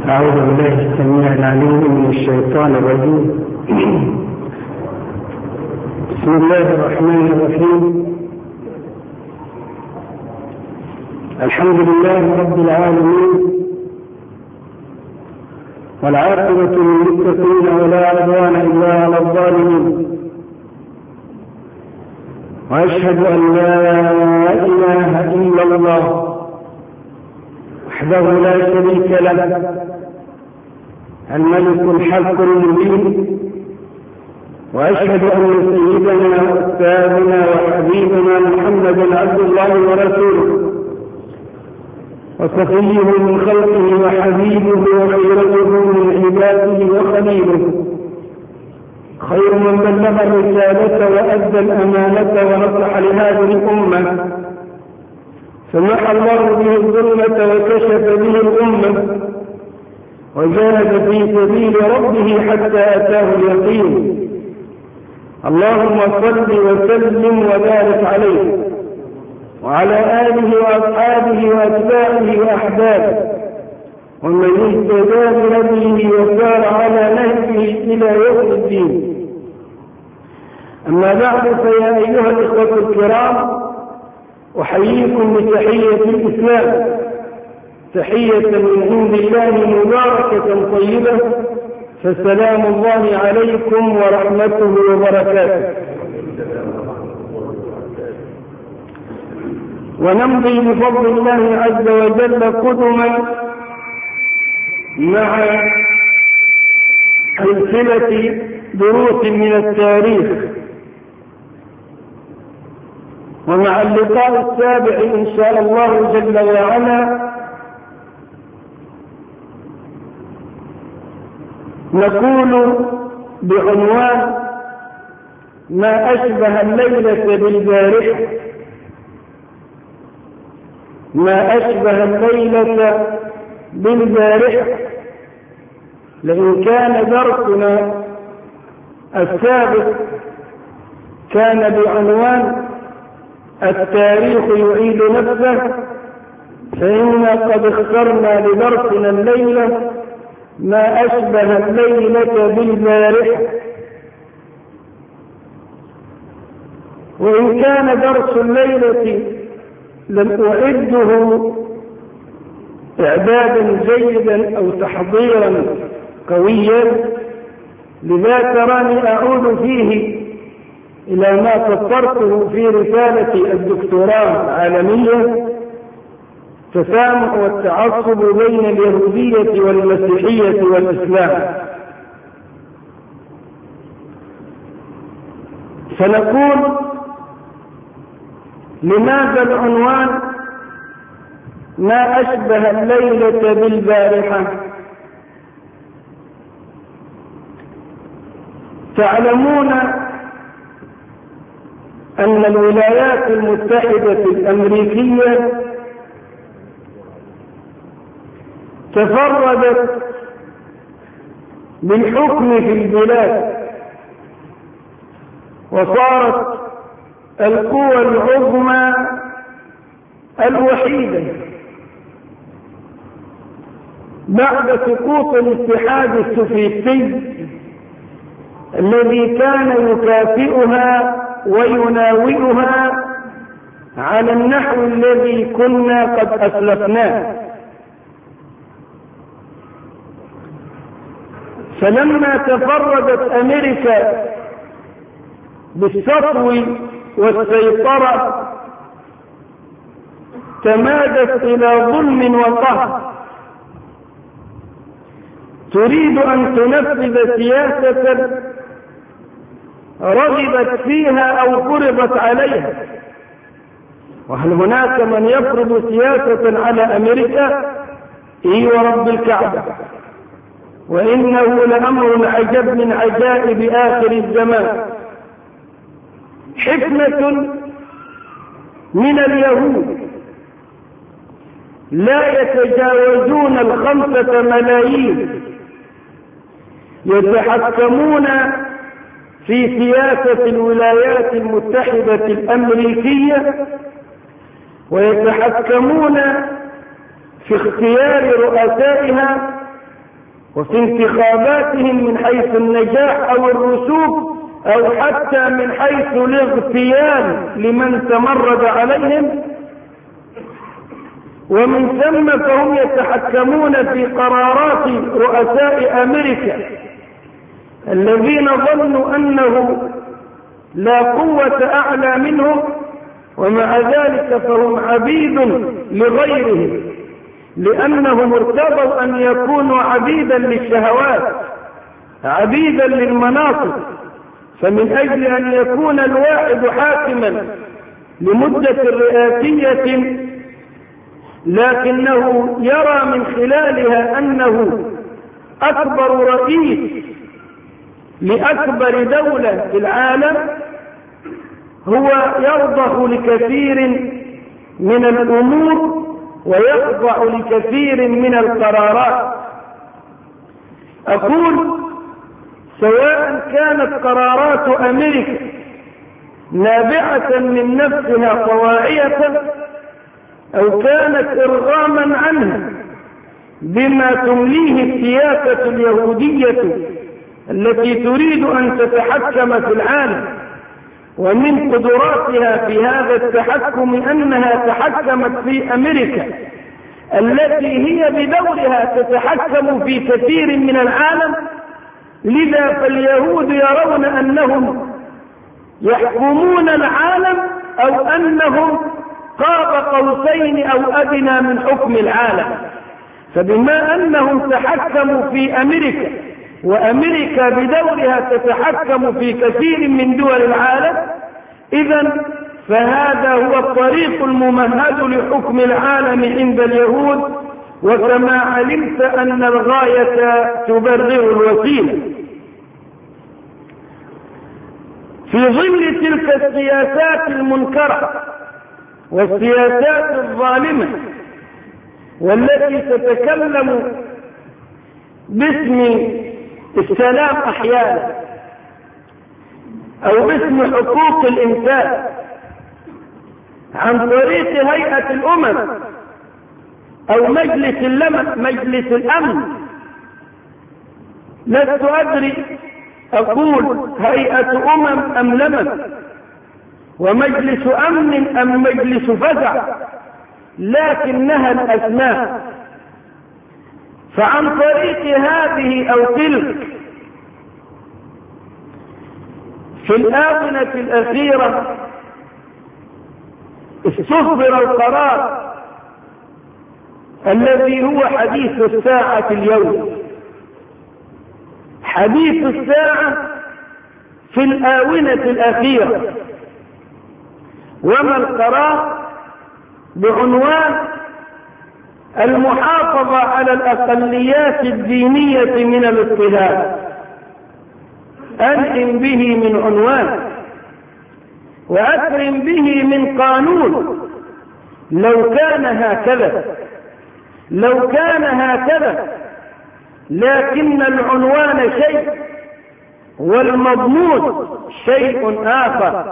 أعوذ بالله السميع العليم من الشيطان الرجيم. بسم الله الرحمن الرحيم. الحمد لله رب العالمين، والعاقبة للمتقين ولا عدوان إلا على الظالمين، وأشهد أن لا إله إلا الله وحده لا شريك له، الملك الحق المبين، وأشهد أن سيدنا وأستاذنا وحبيبنا محمدا عبد الله ورسوله وصفيه من خلقه وحبيبه وخيرته من عباده وخليله، خير من بلغ الرسالة وأدى الأمانة ونصح لهذه الأمة، سمح الله به الظلمة وكشف به الأمة، وجاهد في سبيل ربه حتى أتاه اليقين. اللهم صل وسلم وبارك عليه وعلى آله وأصحابه وأتباعه وأحبابه ومن اهتدى بهديه وسار على نهجه إلى يوم الدين. أما بعد، فيا أيها الإخوة الكرام، أحييكم بتحية الإسلام، تحية من عند الله مباركة طيبة، فسلام الله عليكم ورحمته وبركاته. ونمضي بفضل الله عز وجل قدما مع سلسلة دروس من التاريخ، ومع اللقاء السابع إن شاء الله جل وعلا نقول بعنوان ما أشبه الليلة بالبارحة. ما أشبه الليلة بالبارحة، لأن كان درسنا السابق كان بعنوان التاريخ يعيد نفسه، فإنا قد اخترنا لدرسنا الليلة ما أشبه الليلة بالبارحة. وإن كان درس الليلة لم أعده إعدادا جيدا أو تحضيرا قويا، لذا تراني أعود فيه إلى ما فسرته في رسالة الدكتوراه العالمية: التسامح والتعصب بين اليهودية والمسيحية والإسلام. فنقول: لماذا العنوان ما أشبه الليلة بالبارحة؟ تعلمون أن الولايات المتحدة الأمريكية تفردت بالحكم في البلاد، وصارت القوى العظمى الوحيدة بعد سقوط الاتحاد السوفيتي الذي كان يكافئها ويناوئها على النحو الذي كنا قد أسلفناه. فلما تفردت أمريكا بالسطو والسيطرة تمادت إلى ظلم وقهر، تريد أن تنفذ سياسة رغبت فيها أو فرضت عليها. وهل هناك من يفرض سياسة على أمريكا؟ إي ورب الكعبة، وإنه لأمر عجب من عجائب آخر الزمان. حكمة من اليهود لا يتجاوزون 5 ملايين، يتحكمون في سياسة الولايات المتحدة الأمريكية، ويتحكمون في اختيار رؤسائها وفي انتخاباتهم من حيث النجاح أو الرسوب أو حتى من حيث الاغتيال لمن تمرد عليهم. ومن ثم فهم يتحكمون في قرارات رؤساء أمريكا الذين ظنوا أنه لا قوة أعلى منهم، ومع ذلك فهم عبيد لغيرهم لأنهم ارتضوا أن يكونوا عبيدا للشهوات، عبيدا للمناصب. فمن أجل أن يكون الواحد حاكما لمدة رئاسية لكنه يرى من خلالها أنه أكبر رئيس لأكبر دولة في العالم، هو يرضخ لكثير من الأمور ويخضع لكثير من القرارات. أقول سواء كانت قرارات أمريكا نابعة من نفسها طواعية أو كانت إرغاما عنها بما تمليه السياسة اليهودية التي تريد أن تتحكم في العالم، ومن قدراتها في هذا التحكم أنها تحكمت في أمريكا التي هي بدورها تتحكم في كثير من العالم. لذا فاليهود يرون أنهم يحكمون العالم أو أنهم قاب قوسين أو أدنى من حكم العالم. فبما أنهم تحكموا في أمريكا وأمريكا بدورها تتحكم في كثير من دول العالم، إذن فهذا هو الطريق الممهد لحكم العالم عند اليهود. وكما علمت أن الغاية تبرر الوسيلة. في ظل تلك السياسات المنكرة والسياسات الظالمة والتي تتكلم باسم السلام أحيانا أو باسم حقوق الإنسان عن طريق هيئة الأمم أو مجلس الأمن، لست أدري أقول هيئة أمم أم لمن، ومجلس أمن أم مجلس فزع، لكنها الأسماء. فعن طريق هذه أو تلك في الآونة الأخيرة استصدر القرار الذي هو حديث الساعة اليوم، حديث الساعة في الآونة الأخيرة. وما القرار؟ بعنوان المحافظة على الأقليات الدينية من الاضطهاد. أنعم به من عنوان وأكرم به من قانون. لو كان هكذا لكن العنوان شيء والمضمون شيء آخر.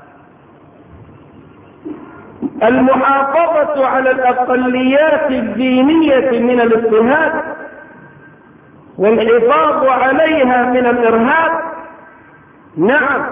المحافظة على الأقليات الدينية من الاضطهاد والحفاظ عليها من الإرهاب، نعم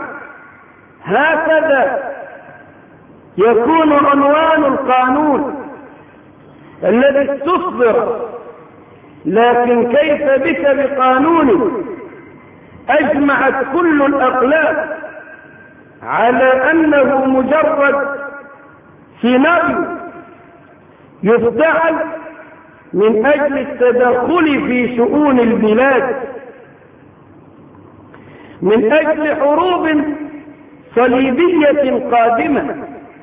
هكذا يكون عنوان القانون الذي استصدر. لكن كيف بك بقانون أجمعت كل الأقلام على أنه مجرد سيناريو يفتعل من أجل التدخل في شؤون البلاد، من أجل حروب صليبية قادمة؟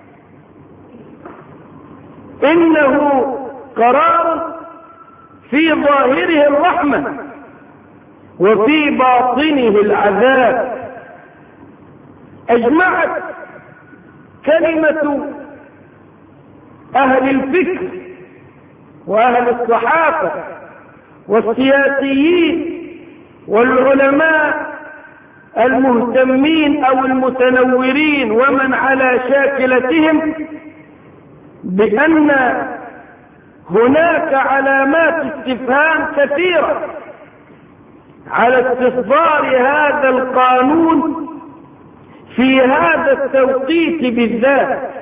إنه قرار في ظاهره الرحمة وفي باطنه العذاب. أجمعت كلمة أهل الفكر وأهل الصحافة والسياسيين والعلماء المهتمين أو المتنورين ومن على شاكلتهم بأن هناك علامات استفهام كثيرة على استصدار هذا القانون في هذا التوقيت بالذات؟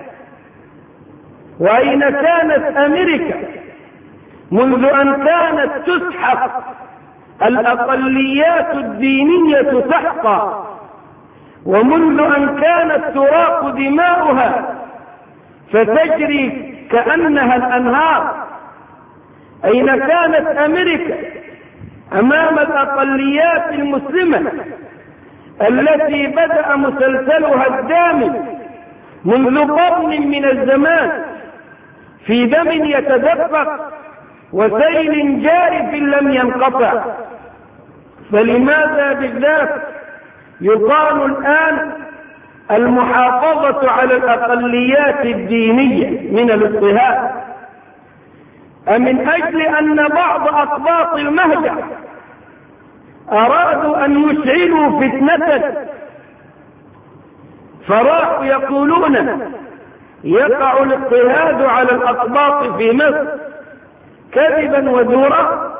وأين كانت أمريكا منذ أن كانت تسحق الأقليات الدينية سحقا، ومنذ أن كانت تراق دماؤها فتجري كأنها الأنهار؟ أين كانت أمريكا أمام الأقليات المسلمة التي بدأ مسلسلها الدامي منذ قرن من الزمان في دم يتدفق وسيل جارف لم ينقطع؟ فلماذا بالذات يقال الآن المحافظة على الأقليات الدينية من الاضطهاد؟ أمن أجل أن بعض أقباط المهجع أرادوا أن يشعلوا فتنة فراحوا يقولون يقع الاضطهاد على الأقباط في مصر كذبا وزورا؟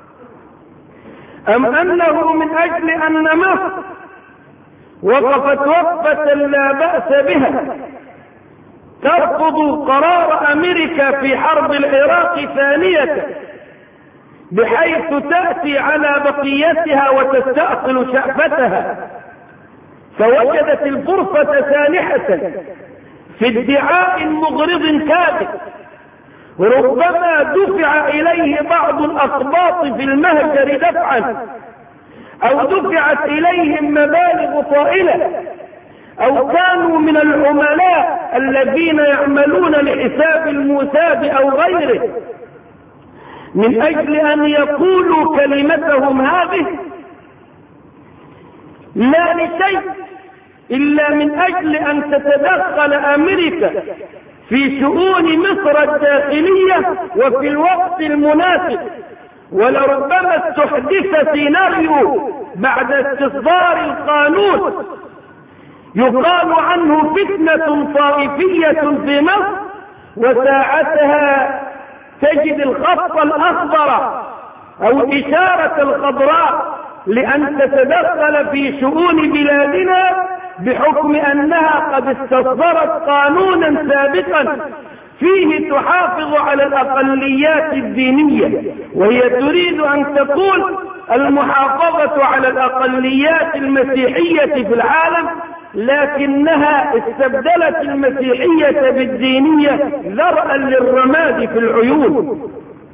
أم أنه من أجل أن مصر وقفت وقفة لا بأس بها ترفض قرار أمريكا في حرب العراق ثانية بحيث تأتي على بقيتها وتستأصل شأفتها، فوجدت الفرصة سانحة في ادعاء مغرض كاذب ربما دفع إليه بعض الأقباط في المهجر دفعا، أو دفعت إليهم مبالغ طائلة، أو كانوا من العملاء الذين يعملون لحساب الموساد أو غيره، من أجل أن يقولوا كلمتهم هذه لا لشيء إلا من أجل أن تتدخل أمريكا في شؤون مصر الداخلية وفي الوقت المناسب. ولربما استحدث سيناريو بعد استصدار القانون يقال عنه فتنة طائفية في مصر، وساعتها تجد الخط الأخضر أو الإشارة الخضراء لأن تتدخل في شؤون بلادنا بحكم أنها قد استصدرت قانونا سابقا فيه تحافظ على الأقليات الدينية، وهي تريد أن تقول المحافظة على الأقليات المسيحية في العالم، لكنها استبدلت المسيحية بالدينية ذرءا للرماد في العيون.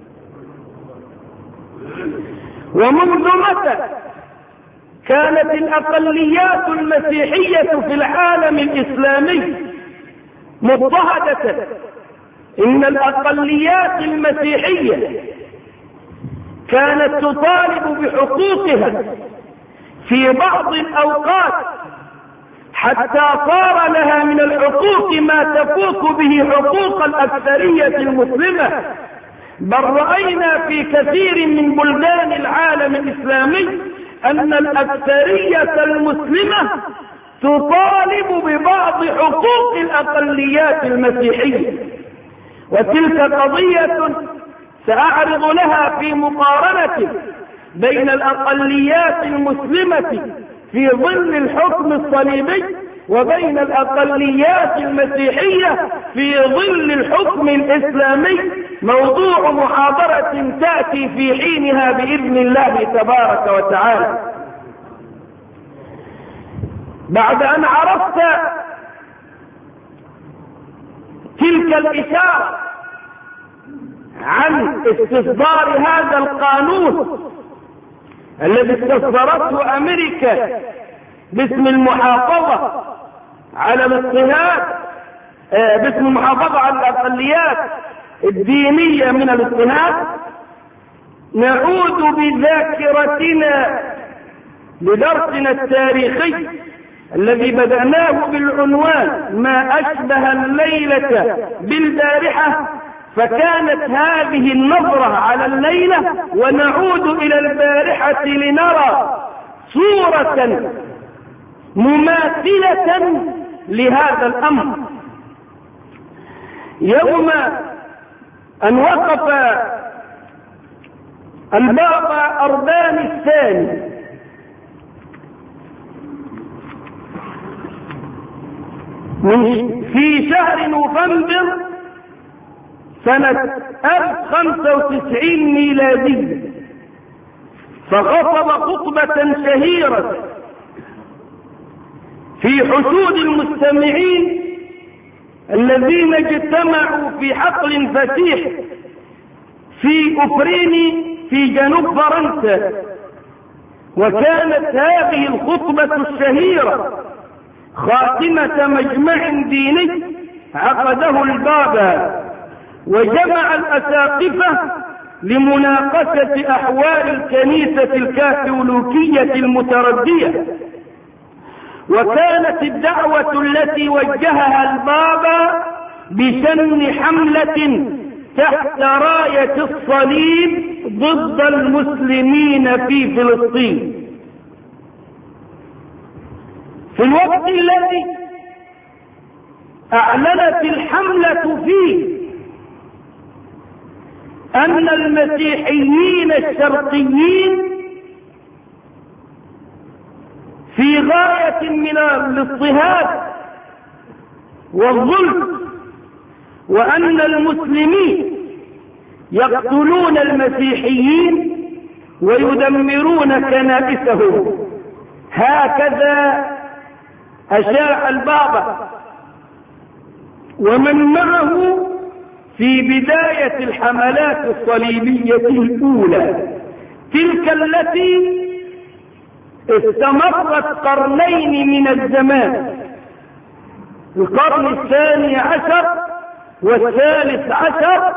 ومنذ متى كانت الأقليات المسيحية في العالم الإسلامي مضطهدة؟ إن الأقليات المسيحية كانت تطالب بحقوقها في بعض الأوقات حتى صار لها من الحقوق ما تفوق به حقوق الأكثرية المسلمة، بل رأينا في كثير من بلدان العالم الإسلامي أن الأكثرية المسلمة تطالب ببعض حقوق الأقليات المسيحية، وتلك قضية سأعرض لها في مقارنة بين الأقليات المسلمة في ظل الحكم الصليبي وبين الأقليات المسيحية في ظل الحكم الإسلامي، موضوع محاضرة تأتي في حينها بإذن الله تبارك وتعالى. بعد أن عرفت تلك الإشارة عن استصدار هذا القانون الذي استصدرته أمريكا باسم المحافظة على الاضطهاد، باسم المحافظة على الأقليات الدينية من الاضطهاد، نعود بذاكرتنا لدرسنا التاريخي الذي بدأناه بالعنوان ما أشبه الليلة بالبارحة، فكانت هذه النظرة على الليلة، ونعود إلى البارحة لنرى صورة مماثلة لهذا الأمر. يوم أن وقف البابا أربان الثاني في شهر نوفمبر سنة 1095 ميلادية، فخطب خطبة شهيرة في حشود المستمعين الذين اجتمعوا في حقل فسيح في أوفريني في جنوب فرنسا. وكانت هذه الخطبة الشهيرة خاتمة مجمع ديني عقده البابا، وجمع الأساقفة لمناقشة أحوال الكنيسة الكاثوليكية المتردية. وكانت الدعوة التي وجهها البابا بشن حملة تحت راية الصليب ضد المسلمين في فلسطين، في الوقت الذي أعلنت الحملة فيه أن المسيحيين الشرقيين في غاية من الاضطهاد والظلم، وأن المسلمين يقتلون المسيحيين ويدمرون كنائسهم. هكذا أشاع البابا ومن معه في بداية الحملات الصليبية الأولى، تلك التي استمرت قرنين من الزمان، القرن الثاني عشر والثالث عشر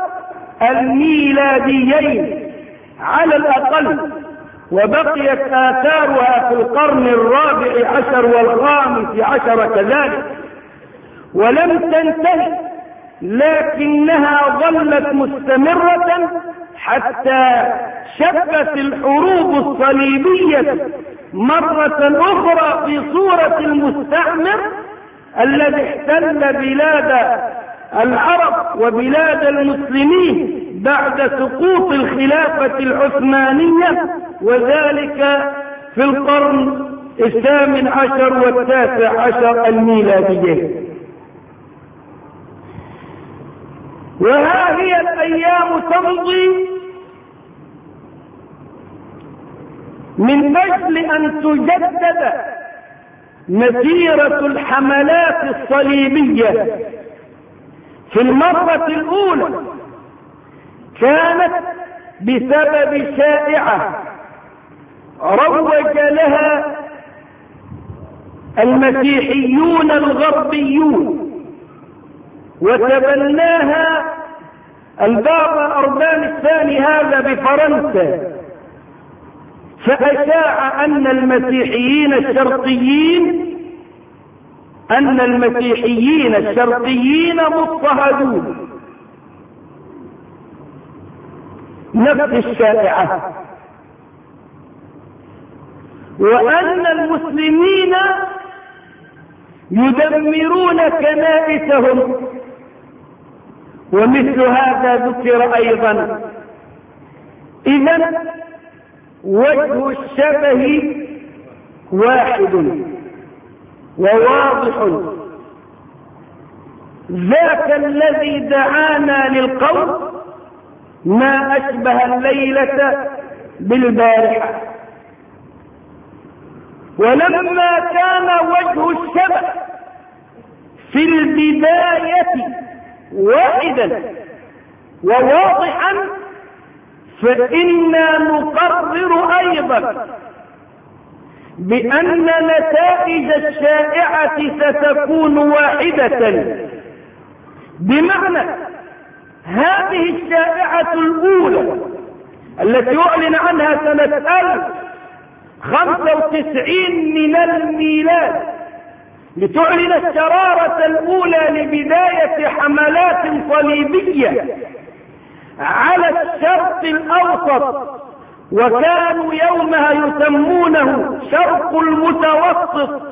الميلاديين على الأقل، وبقيت آثارها في القرن الرابع عشر والخامس عشر كذلك، ولم تنتهي، لكنها ظلت مستمرة حتى شبت الحروب الصليبية مرة أخرى في صورة المستعمر الذي احتل بلاد العرب وبلاد المسلمين بعد سقوط الخلافة العثمانية، وذلك في القرن الثامن عشر والتاسع عشر الميلادي. وها هي الأيام تمضي من أجل أن تجدد مسيرة الحملات الصليبية. في المرة الأولى كانت بسبب شائعة روج لها المسيحيون الغربيون، وتبناها البابا أربان الثاني هذا بفرنسا، فأشاع أن المسيحيين الشرقيين مضطهدون، نفس الشائعة، وأن المسلمين يدمرون كنائسهم، ومثل هذا ذكر أيضا. إذن وجه الشبه واحد وواضح، ذاك الذي دعانا للقول ما أشبه الليلة بالبارحة. ولما كان وجه الشبه في البداية واحدا وواضحا، فإنا نقرر أيضا بأن نتائج الشائعة ستكون واحدة، بمعنى هذه الشائعة الأولى التي أعلن عنها سنة 1095 من الميلاد لتعلن الشرارة الأولى لبداية حملات صليبية على الشرق الأوسط، وكانوا يومها يسمونه شرق المتوسط،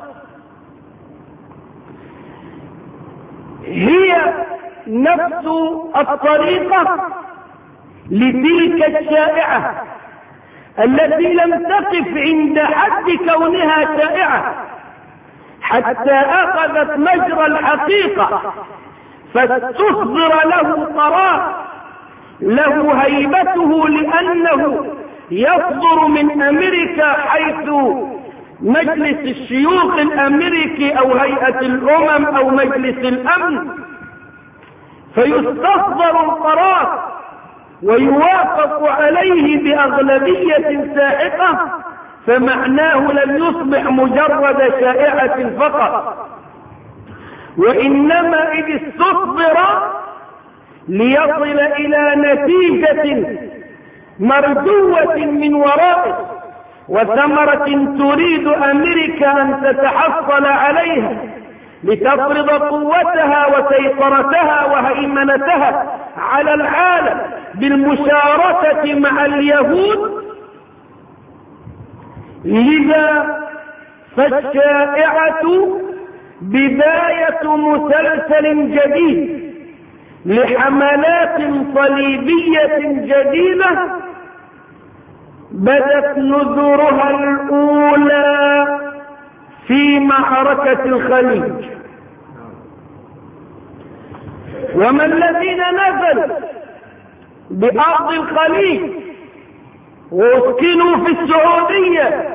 هي نفس الطريقة لتلك الشائعة التي لم تقف عند حد كونها شائعة، حتى أخذت مجرى الحقيقة، فاستصدر له قرار له هيبته، لأنه يصدر من أمريكا، حيث مجلس الشيوخ الأمريكي أو هيئة الأمم أو مجلس الأمن، فيستصدر القرار ويوافق عليه بأغلبية ساحقة، فمعناه لم يصبح مجرد شائعة فقط، وإنما إذ استصدر ليصل إلى نتيجة مرجوة من ورائه وثمرة تريد أمريكا أن تتحصل عليها لتفرض قوتها وسيطرتها وهيمنتها على العالم بالمشاركة مع اليهود. لذا فالشائعة بداية مسلسل جديد لحملات صليبية جديدة بدت نذورها الأولى في معركة الخليج. وما الذين نزلوا بأرض الخليج واسكنوا في السعودية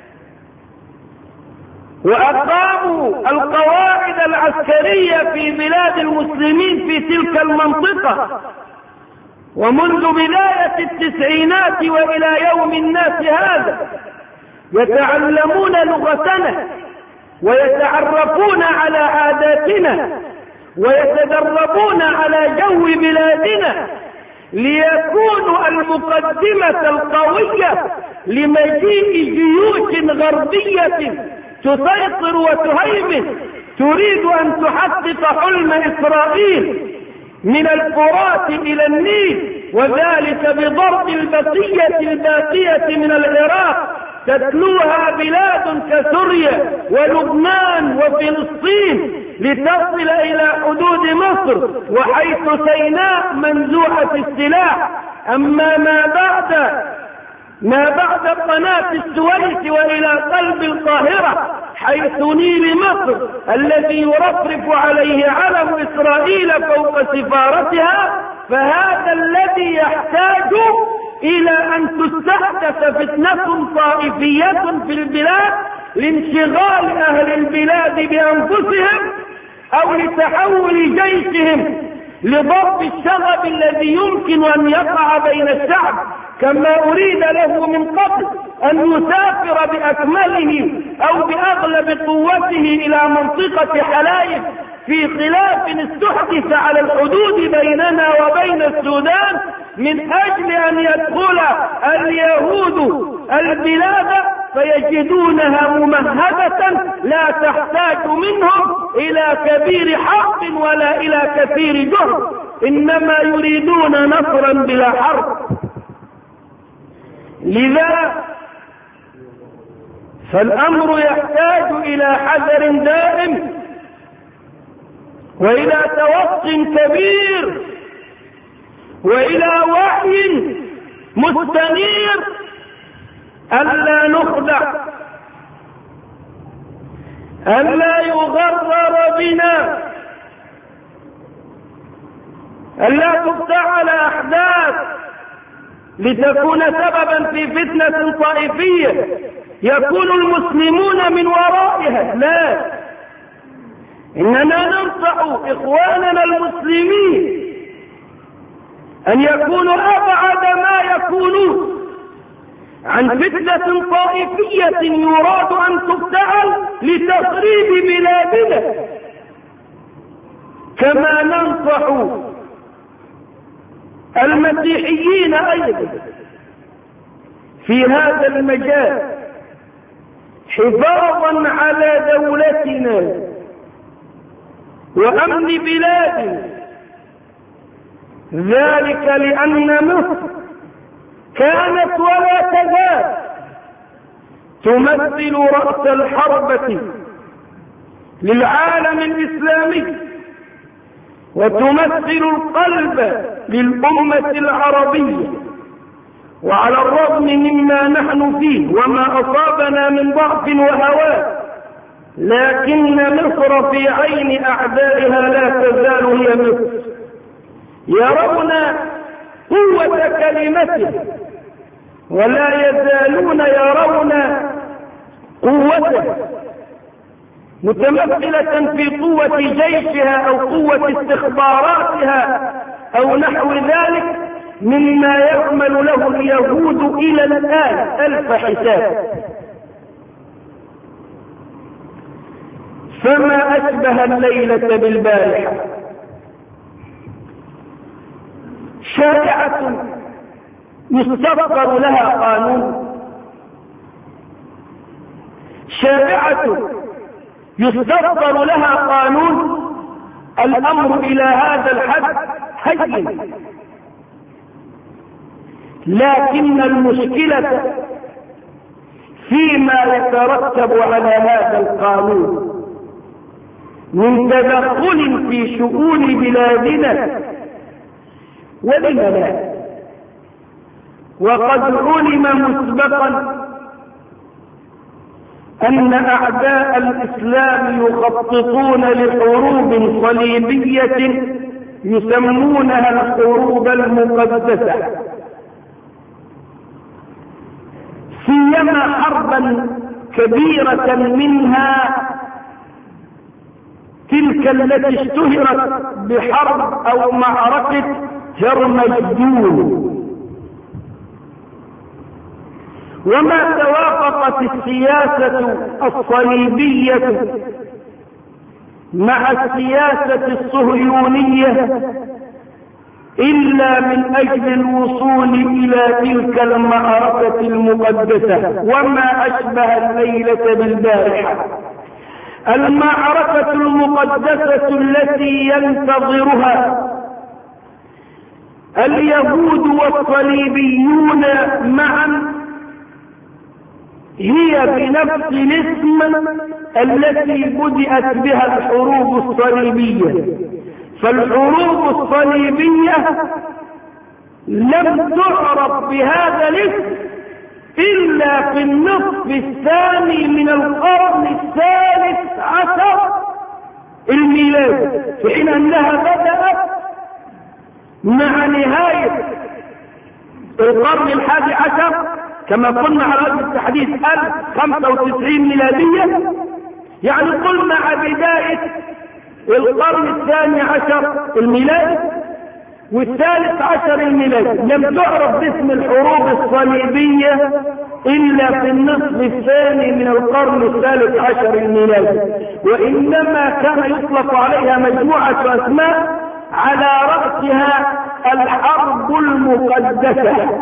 وأقاموا القواعد العسكرية في بلاد المسلمين في تلك المنطقة، ومنذ بداية التسعينات وإلى يوم الناس هذا يتعلمون لغتنا ويتعرفون على عاداتنا ويتدربون على جو بلادنا ليكونوا المقدمة القوية لمجيء جيوش غربية تسيطر وتهيمن، تريد أن تحقق حلم إسرائيل من الفرات إلى النيل، وذلك بضرب البقية الباقية من العراق تتلوها بلاد كسوريا ولبنان وفلسطين لتصل إلى حدود مصر، وحيث سيناء منزوعة السلاح. أما ما بعد قناة السويس وإلى قلب القاهرة حيث نيل مصر الذي يرفرف عليه علم إسرائيل فوق سفارتها، فهذا الذي يحتاج إلى أن تستحدث فتنة طائفية في البلاد لانشغال أهل البلاد بأنفسهم أو لتحول جيشهم لضرب الشغب الذي يمكن أن يقع بين الشعب، كما أريد له من قبل أن يسافر بأكمله أو بأغلب قوته إلى منطقة حلايب في خلاف استحدث على الحدود بيننا وبين السودان من أجل أن يدخل اليهود البلاد فيجدونها ممهدة لا تحتاج منهم إلى كبير حق ولا إلى كثير جهد، إنما يريدون نصرا بلا حرب. لذا فالأمر يحتاج إلى حذر دائم وإلى توقع كبير وإلى وحي مستنير ألا نخدع، ألا يغرر بنا، ألا تفتعل أحداث لتكون سببا في فتنة طائفية يكون المسلمون من ورائها. لا، إننا ننصح إخواننا المسلمين أن يكونوا أبعد ما يكونون عن فتنة طائفية يراد أن تفتعل لتخريب بلادنا، كما ننصح المسيحيين أيضا في هذا المجال حفاظا على دولتنا وأمن بلادنا، ذلك لأن مصر كانت ولا تزال تمثل رأس الحربة للعالم الإسلامي وتمثل القلب للأمة العربية، وعلى الرغم مما نحن فيه وما أصابنا من ضعف وهوان لكن مصر في عين أعدائها لا تزال هي مصر، يرون قوة كلمته ولا يزالون يرون قوته متمثلة في قوة جيشها أو قوة استخباراتها أو نحو ذلك مما يعمل له اليهود إلى الآن ألف حساب. فما أشبه الليلة بالبارحة، شائعة يستفسر لها قانون، شائعة يستفسر لها قانون، الأمر إلى هذا الحد هين، لكن المشكلة فيما يترتب على هذا القانون من تدخل في شؤون بلادنا. ولم لا؟ وقد علم مسبقا أن أعداء الإسلام يخططون لحروب صليبية يسمونها الحروب المقدسة، سيما حربا كبيرة منها تلك التي اشتهرت بحرب أو معركة هرمجدون. وما توافقت السياسة الصليبية مع السياسة الصهيونية إلا من أجل الوصول إلى تلك المعركة المقدسة. وما أشبه الليلة بالبارحة، المعركة المقدسة التي ينتظرها اليهود والصليبيون معا هي بنفس الاسم التي بدأت بها الحروب الصليبية. فالحروب الصليبية لم تعرف بهذا الاسم إلا في النصف الثاني من القرن الثالث عشر الميلادي، في حين أنها بدأت مع نهاية القرن الحادي عشر كما قلنا على وجه التحديد 1095 ميلادية، يعني قل مع بداية القرن الثاني عشر الميلادي والثالث عشر الميلادي. لم تعرف باسم الحروب الصليبية إلا في النصف الثاني من القرن الثالث عشر الميلادي، وإنما كان يطلق عليها مجموعة أسماء على رأسها الحرب المقدسة،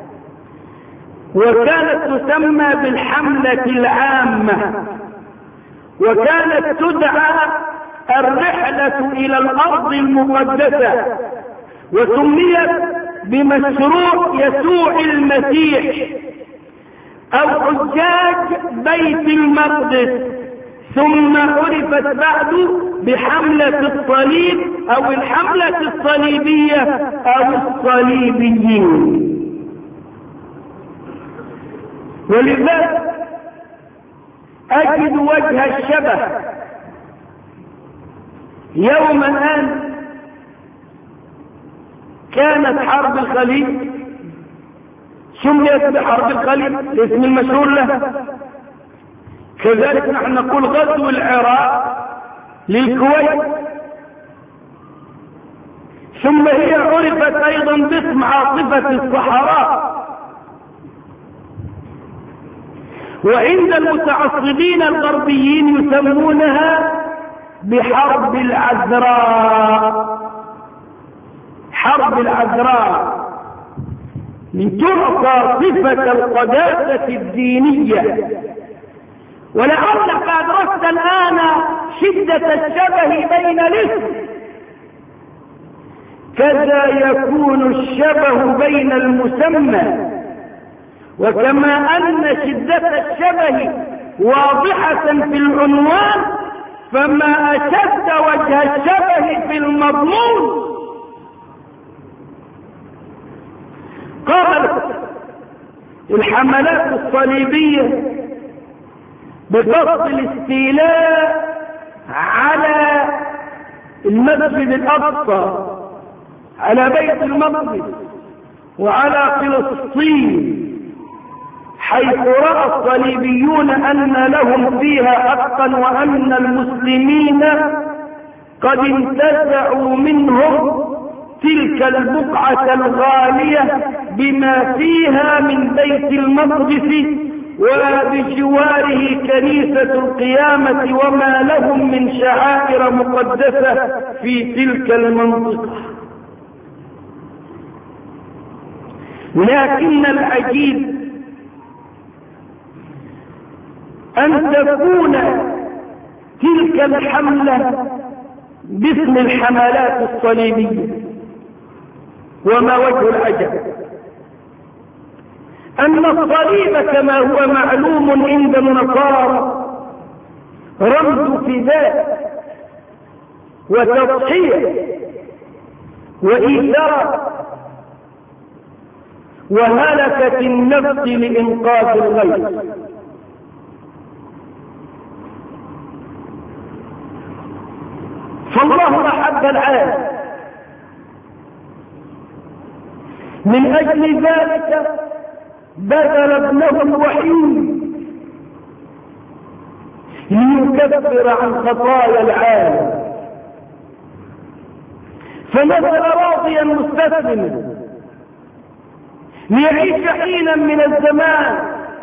وكانت تسمى بالحملة العامة، وكانت تدعى الرحلة إلى الأرض المقدسة، وسميت بمشروع يسوع المسيح أو حجاج بيت المقدس، ثم عرفت بعد بحملة الصليب أو الحملة الصليبية أو الصليبيين. ولذلك أجد وجه الشبه يوم الآن كانت حرب الخليج سميت بحرب الخليج الاسم المشهور له، كذلك نحن نقول غزو العراق للكويت، ثم هي عرفت أيضا باسم عاصفة الصحراء. وعند المتعصبين الغربيين يسمونها بحرب العذراء، حرب العذراء، لتعطى صفة القداسة الدينية. ولعلك أدركت الآن شدة الشبه بين الاسم، كذا يكون الشبه بين المسمى. وكما أن شدة الشبه واضحة في العنوان، فما أشد وجه الشبه في المضمون. قالت الحملات الصليبية بقصد الاستيلاء على المسجد الأقصى، على بيت المقدس، وعلى فلسطين، حيث رأى الصليبيون أن لهم فيها حقا، وأن المسلمين قد انتزعوا منهم تلك البقعة الغالية بما فيها من بيت المقدس وبجواره كنيسة القيامة وما لهم من شعائر مقدسة في تلك المنطقة. لكن العجيب أن تكون تلك الحملة باسم الحملات الصليبية. وما وجه العجب؟ أن الصليب كما هو معلوم عند النصارى رمز فداء وتضحية وإيثار وهلكة النفس لإنقاذ الغير. فالله أحب العالم، من أجل ذلك بذل ابنه الوحيد ليكفر عن خطايا العالم، فنزل راضيا مستسلما ليعيش حينا من الزمان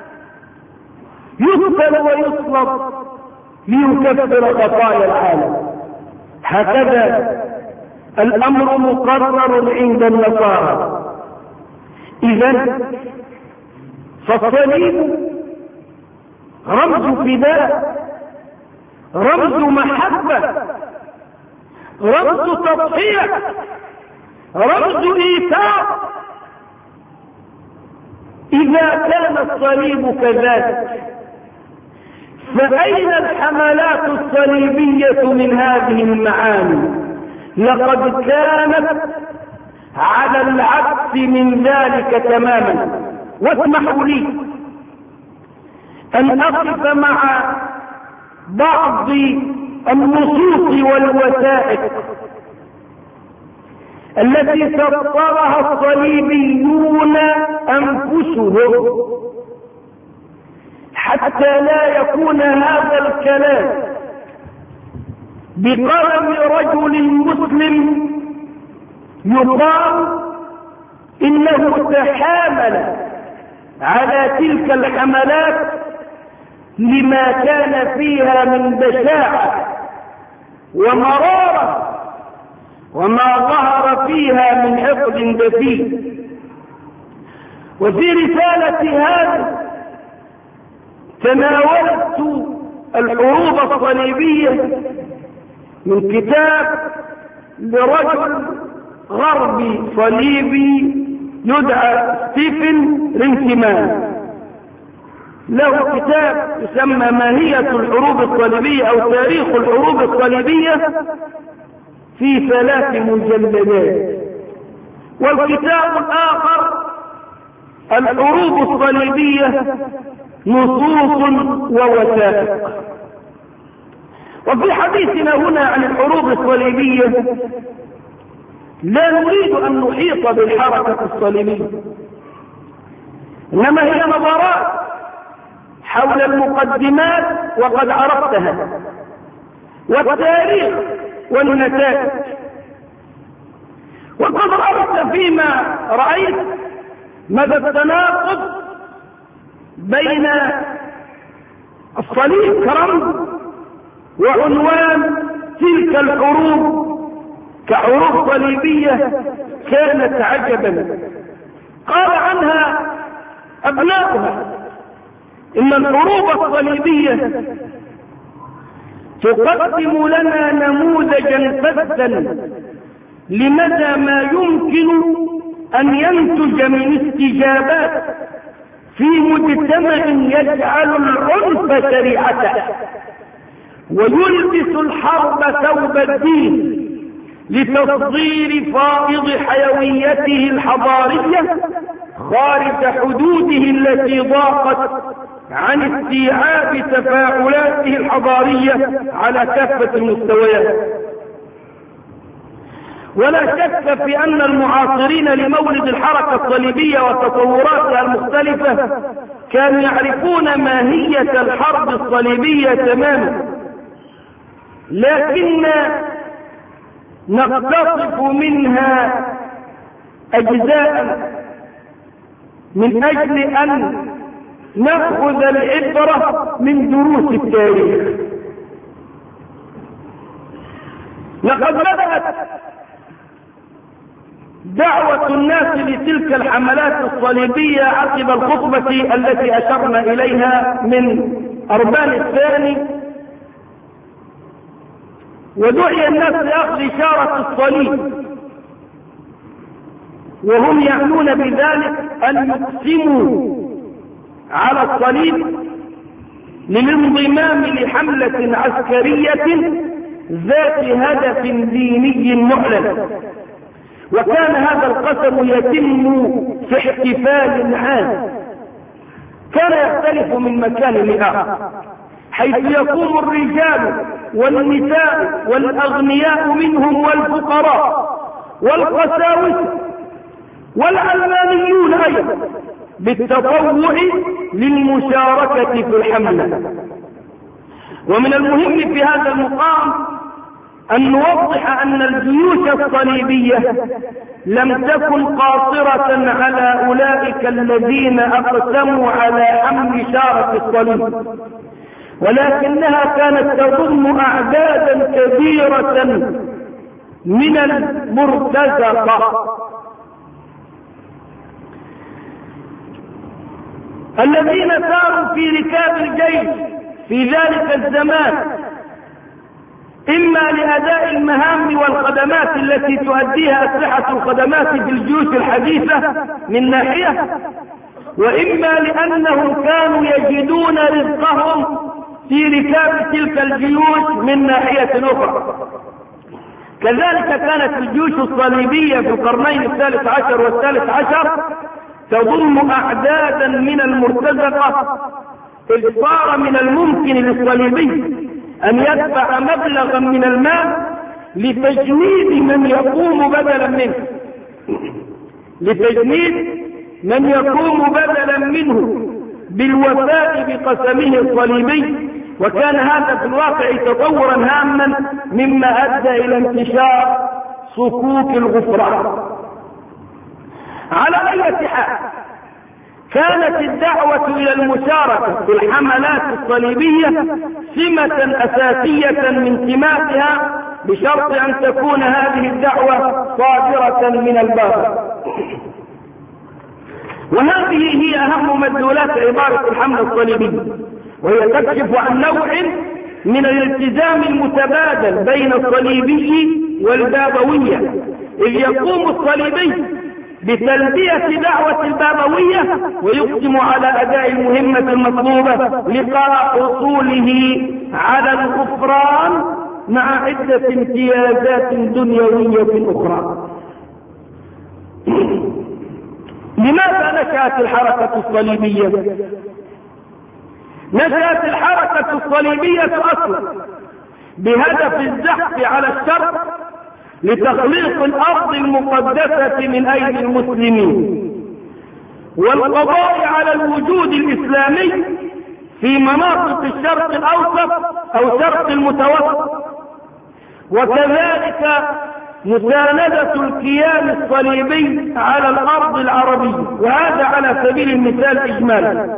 يقتل ويصلب ليكفر خطايا العالم. هكذا الأمر مقرر عند النصارى. إذن فالصليب رمز فداء، رمز محبة، رمز تضحية، رمز إيثار. إذا كان الصليب كذلك فأين الحملات الصليبية من هذه المعاني؟ لقد كانت على العكس من ذلك تماما. واسمحوا لي أن أقف مع بعض النصوص والوثائق التي سطرها الصليبيون أنفسهم حتى لا يكون هذا الكلام بقلم رجل مسلم يقال إنه تحامل على تلك الحملات لما كان فيها من بشاعة ومرارة وما ظهر فيها من حقد دفين. وفي رسالة هذه تناولت الحروب الصليبية من كتاب لرجل غربي صليبي يدعى ستيفن رينكمان، له كتاب يسمى ماهية الحروب الصليبية أو تاريخ الحروب الصليبية في 3 مجلدات. والكتاب الآخر الحروب الصليبية نصوص ووثائق. وفي حديثنا هنا عن الحروب الصليبية لا نريد أن نحيط بالحركة الصليبية، إنما هي نظرات حول المقدمات وقد عرفتها والتاريخ والنتائج. وقد رأيت فيما رأيت مدى التناقض بين الصليب كرمز وعنوان تلك الحروب كحروب صليبية كانت عجبا. قال عنها أبناؤها إن الحروب الصليبية تقدم لنا نموذجا فذا لمدى ما يمكن أن ينتج من استجابات في مجتمع يجعل العنف شريعته ويلبس الحرب ثوب الدين لتصدير فائض حيويته الحضارية خارج حدوده التي ضاقت عن استيعاب تفاعلاته الحضارية على كافة المستويات. ولا شك في أن المعاصرين لمولد الحركة الصليبية وتطوراتها المختلفة كانوا يعرفون ماهية الحرب الصليبية تماما، لكن نقتصف منها أجزاء من أجل أن نأخذ العبرة من دروس التاريخ. لقد بدأت دعوة الناس لتلك الحملات الصليبية عقب الخطبة التي أشرنا إليها من أربان الثاني، ودعي الناس لأخذ إشارة الصليب، وهم يعنون بذلك أن يقسموا على الصليب للانضمام لحملة عسكرية ذات هدف ديني معلن. وكان هذا القسم يتم في احتفال عام كان يختلف من مكان لآخر، حيث يقوم الرجال والنساء والأغنياء منهم والفقراء والقساوسة والعلمانيون أيضا بالتطوع للمشاركة في الحملة. ومن المهم في هذا المقام أن نوضح أن الجيوش الصليبية لم تكن قاصرة على أولئك الذين أقسموا على أمر إشارة الصليب، ولكنها كانت تضم أعدادا كبيرة من المرتزقة الذين ساروا في ركاب الجيش في ذلك الزمان، إما لأداء المهام والخدمات التي تؤديها أسلحة الخدمات في الجيوش الحديثة من ناحية، وإما لأنهم كانوا يجدون رزقهم في ركاب تلك الجيوش من ناحية أخرى. كذلك كانت الجيوش الصليبية في القرنين الثالث عشر والثالث عشر تضم أعدادا من المرتزقة، إذ صار من الممكن للصليبي أن يدفع مبلغا من المال لتجنيد من يقوم بدلا منه، بالوفاء بقسمه الصليبي. وكان هذا في الواقع تطورا هاما مما أدى إلى انتشار صكوك الغفران. على أي حال، كانت الدعوة إلى المشاركة في الحملات الصليبية سمة أساسية من سماتها، بشرط أن تكون هذه الدعوة صادرة من الباطن. وهذه هي أهم مدلولات عبارة الحملة الصليبية، وهي تكشف عن نوع من الالتزام المتبادل بين الصليبي والبابوية، إذ يقوم الصليبي بتلبية دعوة البابوية ويقدم على أداء المهمة المطلوبة لقاء حصوله على الغفران مع عدة امتيازات دنيوية أخرى. لماذا نشأت الحركة الصليبية؟ نشأت الحركة الصليبية أصلا بهدف الزحف على الشرق لتخليص الأرض المقدسة من أيدي المسلمين، والقضاء على الوجود الإسلامي في مناطق الشرق الأوسط أو شرق المتوسط، وكذلك مساندة الكيان الصليبي على الأرض العربية، وهذا على سبيل المثال إجمالا.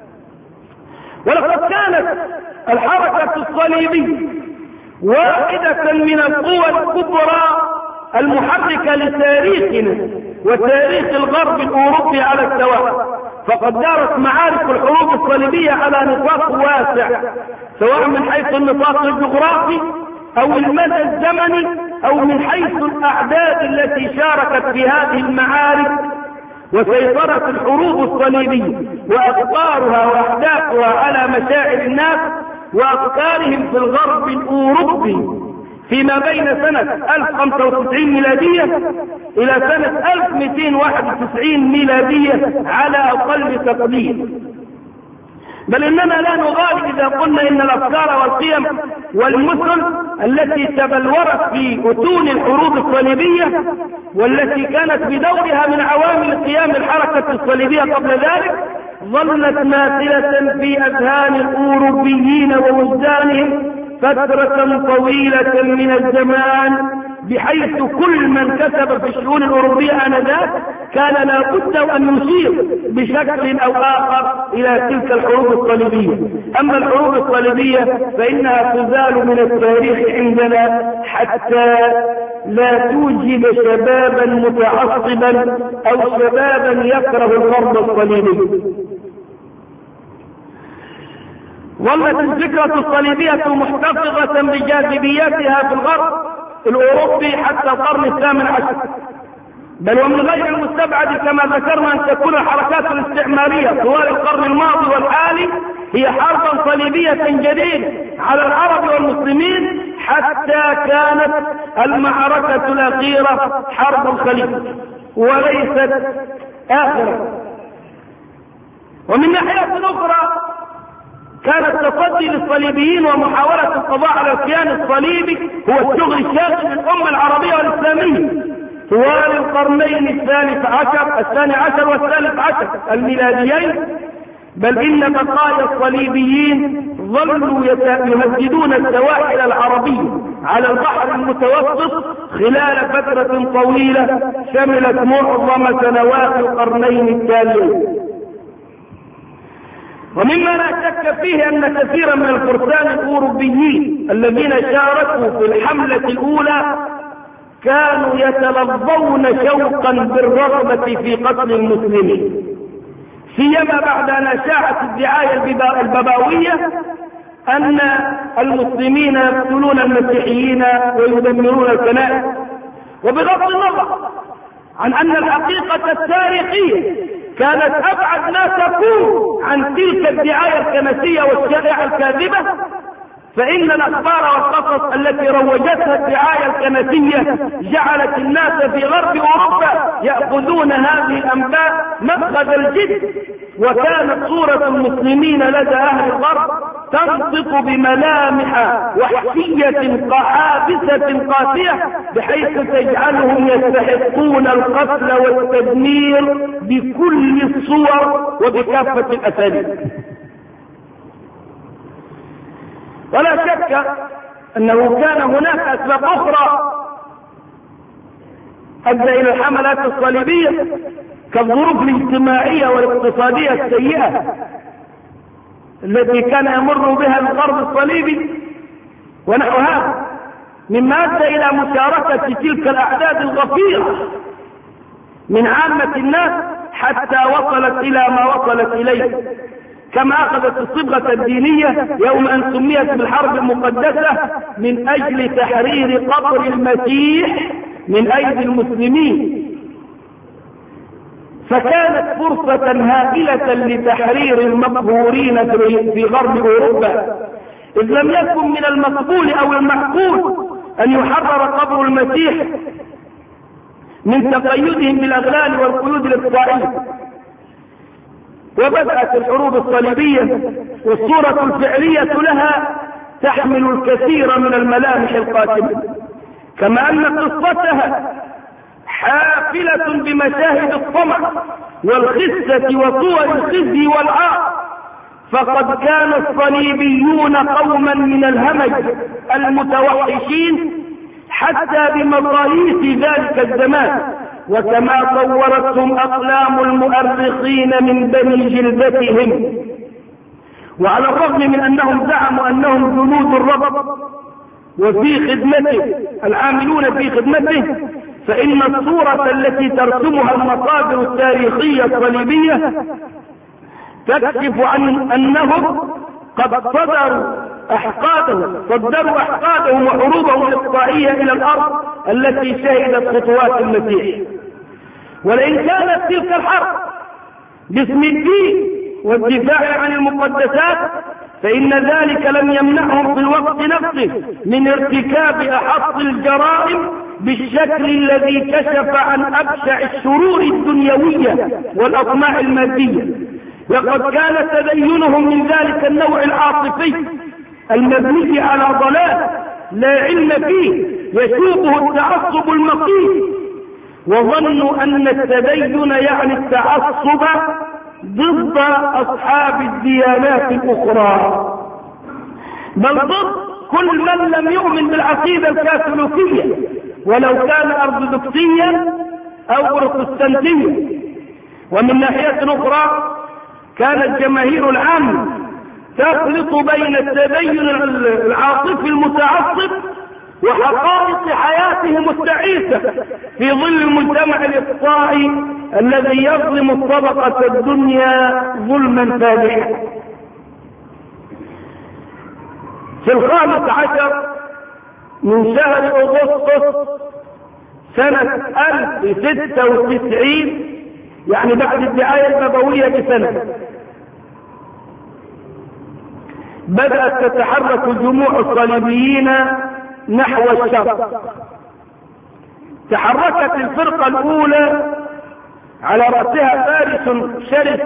ولقد كانت الحركة الصليبية واحدة من القوى الكبرى المحركة لتاريخنا وتاريخ الغرب الأوروبي على السواء، فقد دارت معارك الحروب الصليبية على نطاق واسع، سواء من حيث النطاق الجغرافي أو المدى الزمني أو من حيث الأعداد التي شاركت في هذه المعارك. وسيطرت الحروب الصليبية وأفكارها وأحداثها على مشاعر الناس وأفكارهم في الغرب الأوروبي فيما بين سنة 1095 ميلادية إلى سنة 1291 ميلادية على أقل تقدير. بل إننا لا نغالي إذا قلنا إن الأفكار والقيم والمثل التي تبلورت في أتون الحروب الصليبية والتي كانت بدورها من عوامل قيام الحركة الصليبية قبل ذلك ظلت ماثلة في أذهان الأوروبيين ووجدانهم فترة طويلة من الزمان، بحيث كل من كسب في الشؤون الأوروبية آنذاك كان لا بد أن يشير بشكل أو آخر إلى تلك الحروب الصليبية. أما الحروب الصليبية فإنها تزال من التاريخ عندنا حتى لا توجب شبابا متعصبا أو شبابا يكره الغرب الصليبي. ظلت الفكرة الصليبية محتفظة بجاذبيتها في الغرب الأوروبي حتى القرن الثامن عشر، بل ومن غير المستبعد كما ذكرنا أن تكون الحركات الاستعمارية طوال القرن الماضي والحالي هي حربا صليبية جديدة على العرب والمسلمين، حتى كانت المعركة الأخيرة حرب الخليج وليست آخرة. ومن ناحية أخرى كان التصدي للصليبيين ومحاولة القضاء على الكيان الصليبي هو الشغل الشاغل للأمة العربية والإسلامية طوال القرنين الثاني عشر والثالث عشر الميلاديين، بل إن بقايا الصليبيين ظلوا يهددون السواحل العربية على البحر المتوسط خلال فترة طويلة شملت معظم سنوات القرنين التاليين. ومما لا شك فيه أن كثيرا من الفرسان الأوروبيين الذين شاركوا في الحملة الأولى كانوا يتلظون شوقا بالرغبة في قتل المسلمين، سيما بعد أن أشاعت الدعاية البابوية أن المسلمين يقتلون المسيحيين ويدمرون الكنائس، وبغض النظر عن أن الحقيقة التاريخية كانت أبعد ما تكون عن تلك الدعاية الكنسية والشائعة الكاذبة، فإن الأخبار والقصص التي روجتها الدعاية الكنسية جعلت الناس في غرب أوروبا يأخذون هذه الأنباء مأخذ الجد، وكانت صورة المسلمين لدى أهل الغرب تنطق بملامح وحشية عابسة قاسية بحيث تجعلهم يستحقون القتل والتدمير بكل الصور وبكافة الأساليب. ولا شك أنه كان هناك أسباب أخرى أدى إلى الحملات الصليبية كالظروف الاجتماعية والاقتصادية السيئة التي كان يمر بها الغرب الصليبي ونحو هذا، مما أدى إلى مشاركة تلك الأعداد الغفيرة من عامة الناس حتى وصلت إلى ما وصلت إليه، كما أخذت الصبغة الدينية يوم أن سميت بالحرب المقدسة من أجل تحرير قبر المسيح من أيدي المسلمين، فكانت فرصة هائلة لتحرير المقهورين في غرب أوروبا، إذ لم يكن من المقبول أو المعقول أن يحرر قبر المسيح من تقيدهم بالأغلال والقيود الإقصائية. وبدأت الحروب الصليبية والصورة الفعلية لها تحمل الكثير من الملامح القاتمة، كما أن قصتها حافلة بمشاهد الطمع والخسة وصور الخزي والعار، فقد كان الصليبيون قوما من الهمج المتوحشين حتى بمقاييس ذلك الزمان، وكما صورتهم أقلام المؤرخين من بني جلدتهم. وعلى الرغم من أنهم زعموا أنهم جنود الرب وفي خدمته العاملون في خدمته، فإن الصورة التي ترسمها المصادر التاريخية الصليبية تكشف عن أنهم قد صدروا أحقادهم وحروبهم الإقصائية إلى الأرض التي شهدت خطوات المسيح. ولئن كانت تلك الحرب باسم الدين والدفاع عن المقدسات، فإن ذلك لم يمنعهم في الوقت نفسه من ارتكاب أحط الجرائم بالشكل الذي كشف عن أبشع الشرور الدنيوية والأطماع المادية، لقد كان تدينهم من ذلك النوع العاطفي المبني على ضلال لا علم فيه يسوقه التعصب المقيت، وظنوا أن التدين يعني التعصب ضد أصحاب الديانات الأخرى، بل ضد كل من لم يؤمن بالعقيدة الكاثوليكية ولو كان أرثوذكسيا أو بروتستانتيا. ومن ناحية أخرى كانت جماهير العامة تخلط بين التدين العاطفي المتعصب وحقائق حياتهم التعيسة في ظل المجتمع الإقصائي الذي يظلم الطبقة الدنيا ظلما فادحا. في 15 من شهر أغسطس سنة 1096 يعني بعد الدعاية النبوية بسنة بدأت تتحرك جموع الصليبيين نحو الشرق. تحركت الفرقة الأولى على رأسها فارس شرس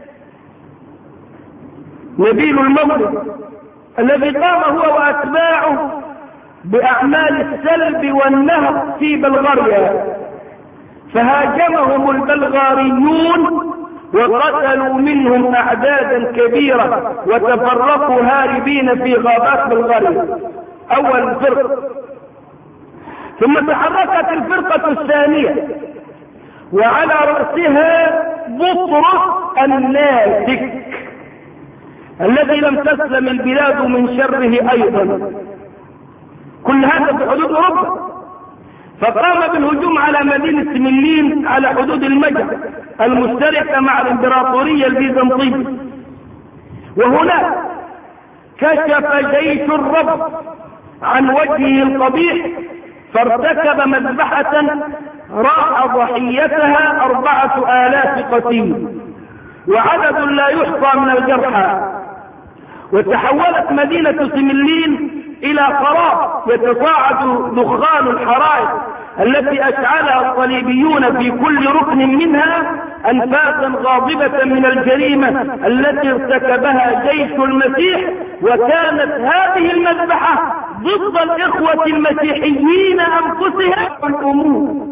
نبيل المغرب الذي قام هو وأتباعه بأعمال السلب والنهب في بلغاريا، فهاجمهم البلغاريون وقتلوا منهم أعدادا كبيرة وتفرقوا هاربين في غابات بلغاريا أول فرقة. ثم تحركت الفرقة الثانية وعلى رأسها بطرس الناسك الذي لم تسلم البلاد من شره أيضا، كل هذا في حدود أوروبا. فقام بالهجوم على مدينة ملين على حدود المجر المشتركة مع الإمبراطورية البيزنطية، وهناك كشف جيش الرب عن وجهه القبيح فارتكب مذبحة راح ضحيتها 4000 قتيل وعدد لا يحصى من الجرحى. وتحولت مدينة سملين إلى خراب يتصاعد دخان الحرائق التي أشعلها الصليبيون في كل ركن منها أنفاسا غاضبة من الجريمة التي ارتكبها جيش المسيح. وكانت هذه المذبحة ضد الإخوة المسيحيين أنفسهم والأمور.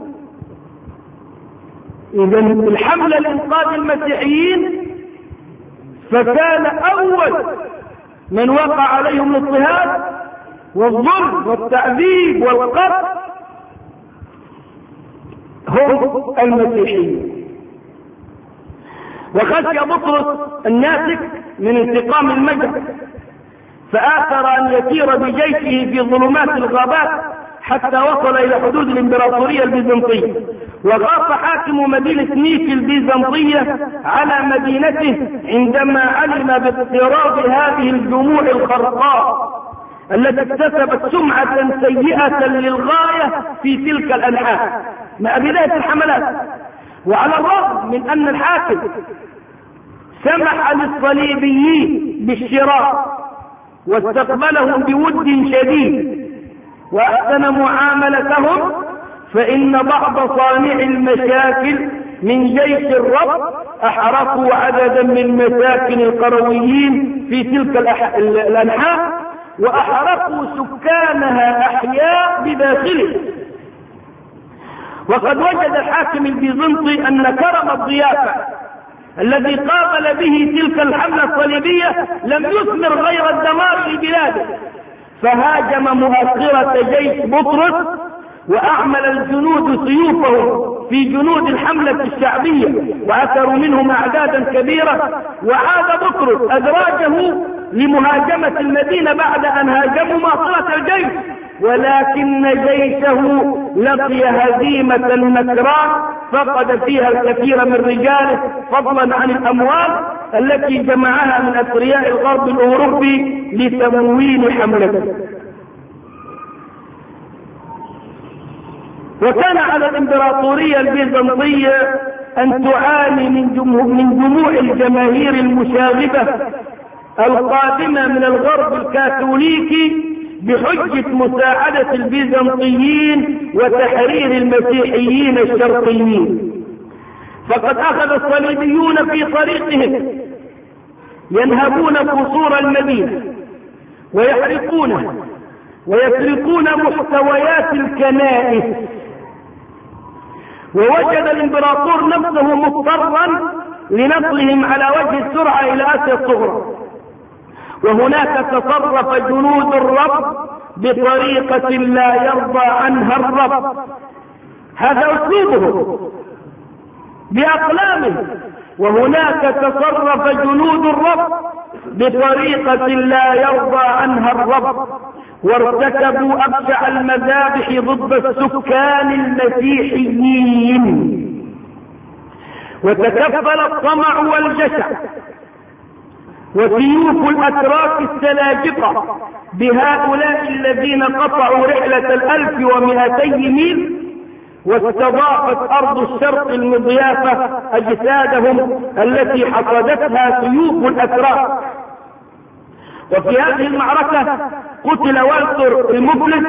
إذن الحملة لإنقاذ المسيحيين فكان أول من وقع عليهم الاضطهاد والظلم والتعذيب والقتل هم المسيحيين. وخشي بطرس الناسك من انتقام المجد فآثر أن يسير بجيشه في ظلمات الغابات حتى وصل إلى حدود الإمبراطورية البيزنطية. وخاف حاكم مدينة نيس البيزنطية على مدينته عندما علم باضطراب هذه الجموع الخرقاء التي اكتسبت سمعة سيئة للغاية في تلك الأنحاء مع بداية الحملات. وعلى الرغم من أن الحاكم سمح للصليبيين بالشراء واستقبلهم بود شديد وأحسن معاملتهم، فإن بعض صانع المشاكل من جيش الرب أحرقوا عددا من مساكن القرويين في تلك الأنحاء وأحرقوا سكانها أحياء بداخله. وقد وجد الحاكم البيزنطي أن كرم الضيافة الذي قابل به تلك الحملة الصليبية لم يثمر غير الدمار لبلاده، فهاجم مؤخرة جيش بطرس وأعمل الجنود سيوفهم في جنود الحملة الشعبية وأثروا منهم أعدادا كبيرة. وعاد بطرس أدراجه لمهاجمة المدينة بعد أن هاجموا مؤخرة الجيش، ولكن جيشه لقي هزيمة نكراء فقد فيها الكثير من رجاله فضلا عن الأموال التي جمعها من أثرياء الغرب الأوروبي لتمويل حملته. وكان على الإمبراطورية البيزنطية أن تعاني من جموع الجماهير المشاغبة القادمة من الغرب الكاثوليكي بحجة مساعدة البيزنطيين وتحرير المسيحيين الشرقيين. فقد أخذ الصليبيون في طريقهم ينهبون قصور المدينة ويحرقونها ويسرقون محتويات الكنائس. ووجد الامبراطور نفسه مضطرا لنقلهم على وجه السرعة إلى آسيا الصغرى، وهناك تصرف جنود الرب بطريقة لا يرضى عنها الرب. هذا أسلوبه بأقلامه. وهناك تصرف جنود الرب بطريقة لا يرضى عنها الرب، وارتكبوا أبشع المذابح ضد السكان المسيحيين، وتكفل الطمع والجشع وسيوف الأتراك السلاجقة بهؤلاء الذين قطعوا رحلة 1200 ميل، واستضافت أرض الشرق المضيافة أجسادهم التي حصدتها سيوف الأتراك. وفي هذه المعركة قتل والتر المفلس،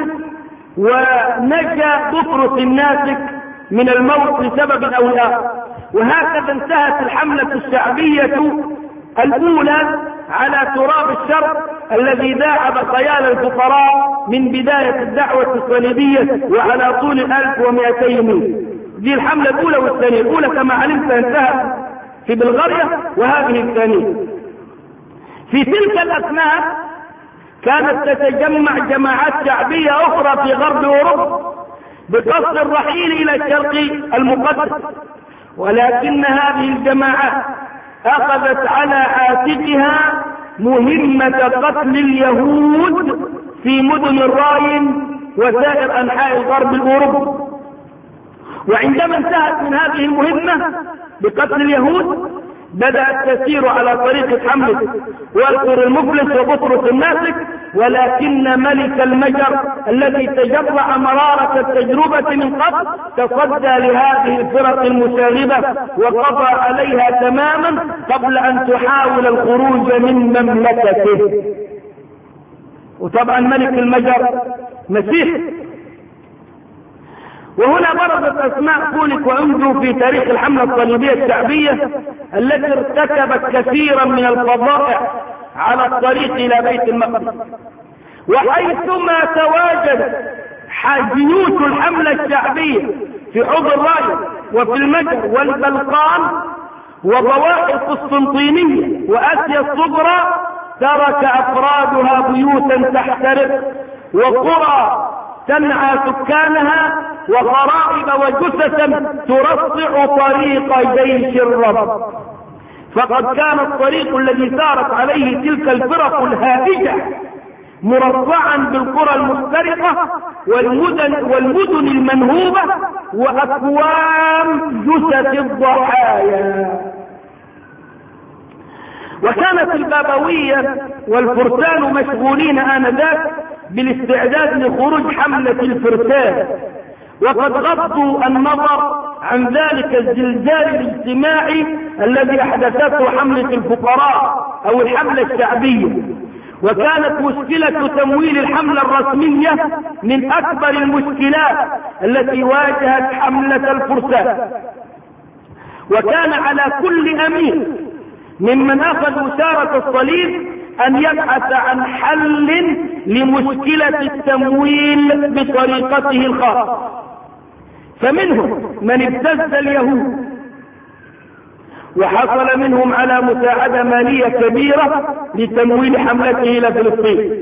ونجا بطرس الناسك من الموت لسبب أو لآخر. وهكذا انتهت الحملة الشعبية الأولى على تراب الشرق الذي داعب خيال الفقراء من بداية الدعوة الصليبية وعلى طول 1200 ميل. دي الحملة الأولى والثانية. الأولى كما علمت انتهت في بلغاريا، وهذه الثانية. في تلك الأثناء كانت تتجمع جماعات شعبية أخرى في غرب أوروبا بقصد الرحيل إلى الشرق المقدس، ولكن هذه الجماعات أخذت على عاتقها مهمة قتل اليهود في مدن الراين وسائر أنحاء الغرب الأوروبي. وعندما انتهت من هذه المهمة بقتل اليهود، بدأت تسير على طريق حملة والتر المفلس وبطرس الناسك، ولكن ملك المجر الذي تجرع مرارة التجربة من قبل تصدى لهذه الفرق المشاغبة وقضى عليها تماما قبل أن تحاول الخروج من مملكته. وطبعا ملك المجر مسيح. وهنا برزت أسماء فولك وأمجو في تاريخ الحملة الصليبية الشعبية التي ارتكبت كثيرا من الفظائع على الطريق إلى بيت المقدس. وحيثما تواجدت جيوش الحملة الشعبية في حوض الراية وفي المجر والبلقان وضواحي القسطنطينية وآسيا الصغرى، ترك أفرادها بيوتا تحترق وقرى تنعى سكانها وغرائب وجثثا ترصع طريق جيش الرب. فقد كان الطريق الذي سارت عليه تلك الفرق الهائجة مرصعا بالقرى المحترقة والمدن المنهوبة وأكوام جثث الضحايا. وكانت البابوية والفرسان مشغولين آنذاك بالاستعداد لخروج حملة الفرسان، وقد غضوا النظر عن ذلك الزلزال الاجتماعي الذي أحدثته حملة الفقراء أو الحملة الشعبية. وكانت مشكلة تمويل الحملة الرسمية من أكبر المشكلات التي واجهت حملة الفرسان. وكان على كل أمير ممن أخذ وزارة الصليب أن يبحث عن حل لمشكلة التمويل بطريقته الخاصة. فمنهم من ابتز اليهود وحصل منهم على مساعدة مالية كبيرة لتمويل حملته إلى فلسطين،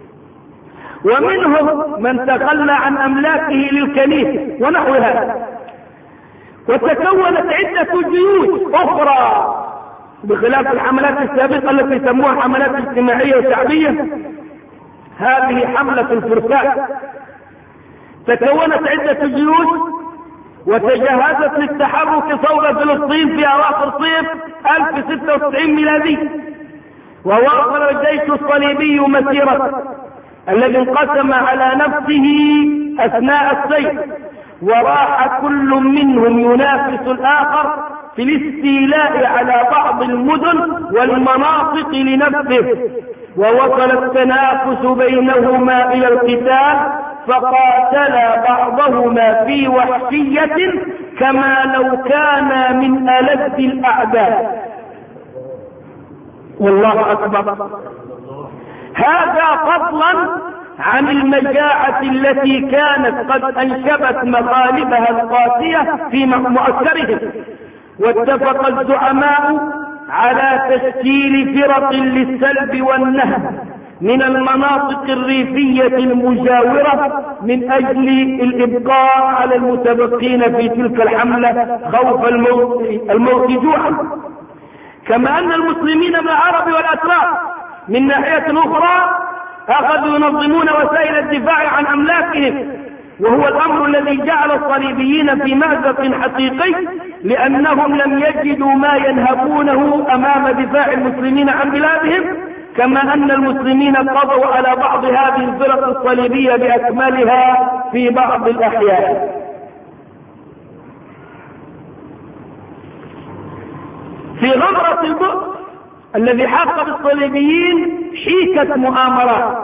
ومنهم من تخلى عن أملاكه للكنيسة ونحو هذا. وتكونت عدة جيوش أخرى بخلاف الحملات السابقة التي سموها حملات اجتماعية وشعبية. هذه حملة الفرسان تكونت عدة جيوش وتجهزت للتحرك صوب فلسطين في أواخر صيف 1096 ميلادي. وواصل الجيش الصليبي مسيرته الذي انقسم على نفسه أثناء السير، وراح كل منهم ينافس الآخر في الاستيلاء على بعض المدن والمناطق لنفسه. ووصل التنافس بينهما إلى القتال، فقاتلا بعضهما في وحشية كما لو كان من ألد الأعداء. والله أكبر. هذا فضلا عن المجاعة التي كانت قد أنشبت مغالبها القاسية في مؤثرهم. واتفق الزعماء على تشكيل فرق للسلب والنهب من المناطق الريفية المجاورة من أجل الإبقاء على المتبقين في تلك الحملة خوف الموت جوعا. كما أن المسلمين من العرب والأتراك من ناحية أخرى أخذوا ينظمون وسائل الدفاع عن أملاكهم، وهو الأمر الذي جعل الصليبيين في مأزق حقيقي، لأنهم لم يجدوا ما ينهبونه أمام دفاع المسلمين عن بلادهم، كما أن المسلمين قضوا على بعض هذه الفرق الصليبية بأكملها في بعض الأحيان. في غمرة البؤس الذي حاق بالصليبيين حيكت مؤامرات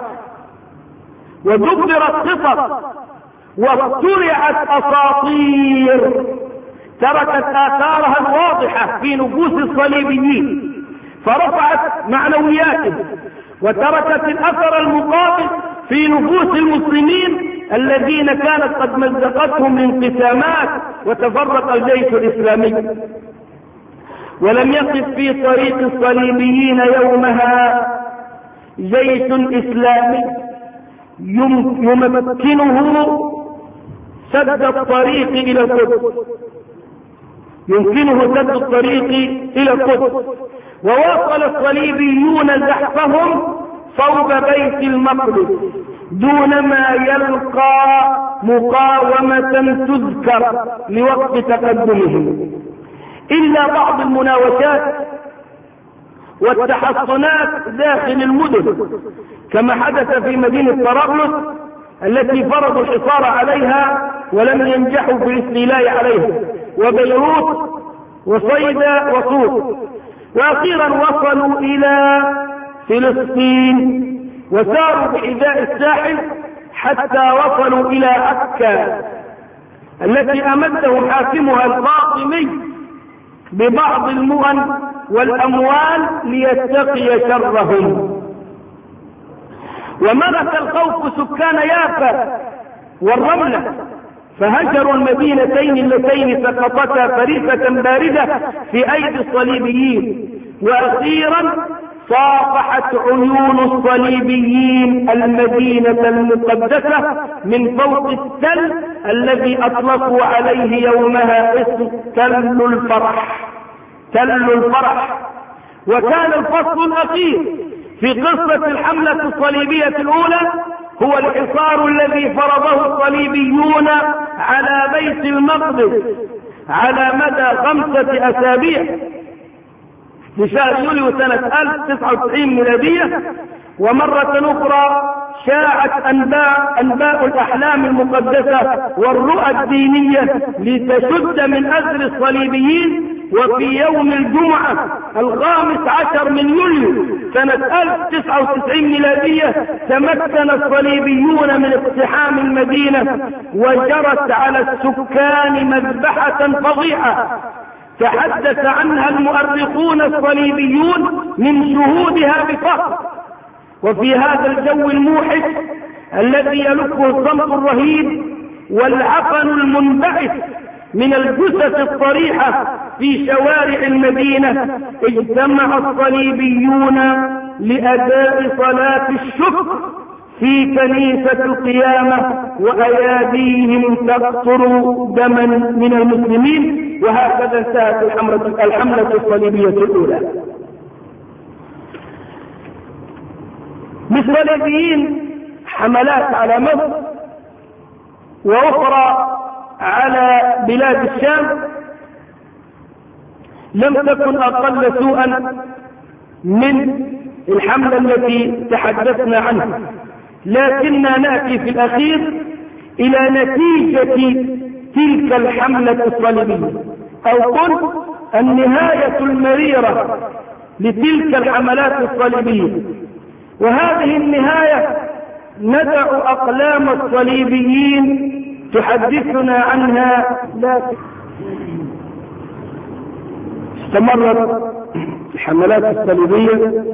ودبرت خطط واخترعت أساطير تركت آثارها الواضحة في نفوس الصليبيين، فرفعت معنوياتهم وتركت الأثر المقابل في نفوس المسلمين الذين كانت قد مزقتهم الانقسامات وتفرق الجيش الإسلامي. ولم يقف في طريق الصليبيين يومها جيش إسلامي يمكنه سد الطريق إلى القدس، وواصل الصليبيون زحفهم صوب بيت المقدس دون ما يلقى مقاومة تذكر لوقت تقدمهم، إلا بعض المناوشات والتحصنات داخل المدن، كما حدث في مدينة طرابلس التي فرضوا الحصار عليها ولم ينجحوا في الاستيلاء عليها، وبيروت وصيدا وصوت. وأخيرا وصلوا إلى فلسطين وساروا بحذاء الساحل حتى وصلوا إلى عكا التي أمدهم حاكمها الفاطمي ببعض المؤن والأموال ليتقي شرهم. وملك الخوف سكان يافا والرملة فهجروا المدينتين اللتين سقطتا فريسة باردة في أيدي الصليبيين. وأخيرا صافحت عيون الصليبيين المدينة المقدسة من فوق التل الذي أطلقوا عليه يومها اسم تل الفرح. وكان الفصل الأخير في قصة الحملة الصليبية الأولى هو الحصار الذي فرضه الصليبيون على بيت المقدس على مدى 5 أسابيع في شهر يوليو سنة 1099 ميلادية. ومرة أخرى شاعت أنباء الأحلام المقدسة والرؤى الدينية لتشد من أزر الصليبيين. وفي يوم الجمعة 15 من يوليو سنة 1099 ميلادية تمكن الصليبيون من اقتحام المدينة، وجرت على السكان مذبحة فظيعة تحدث عنها المؤرخون الصليبيون من شهودها بفخر. وفي هذا الجو الموحش الذي يلفه الصمت الرهيب والعفن المنبعث من الجثث الطريحة في شوارع المدينة اجتمع الصليبيون لأداء صلاة الشكر في كنيسة القيامة، وأياديهم تقطر دما من المسلمين. وهكذا انتهت الحملة الصليبية الأولى. بالصليبيين حملات على مصر وأخرى على بلاد الشام لم تكن أقل سوءا من الحملة التي تحدثنا عنها، لكننا نأتي في الأخير إلى نتيجة تلك الحملة الصليبية، أو قل النهاية المريرة لتلك الحملات الصليبية. وهذه النهاية ندع أقلام الصليبيين تحدثنا عنها. لا استمرت الحملات الصليبية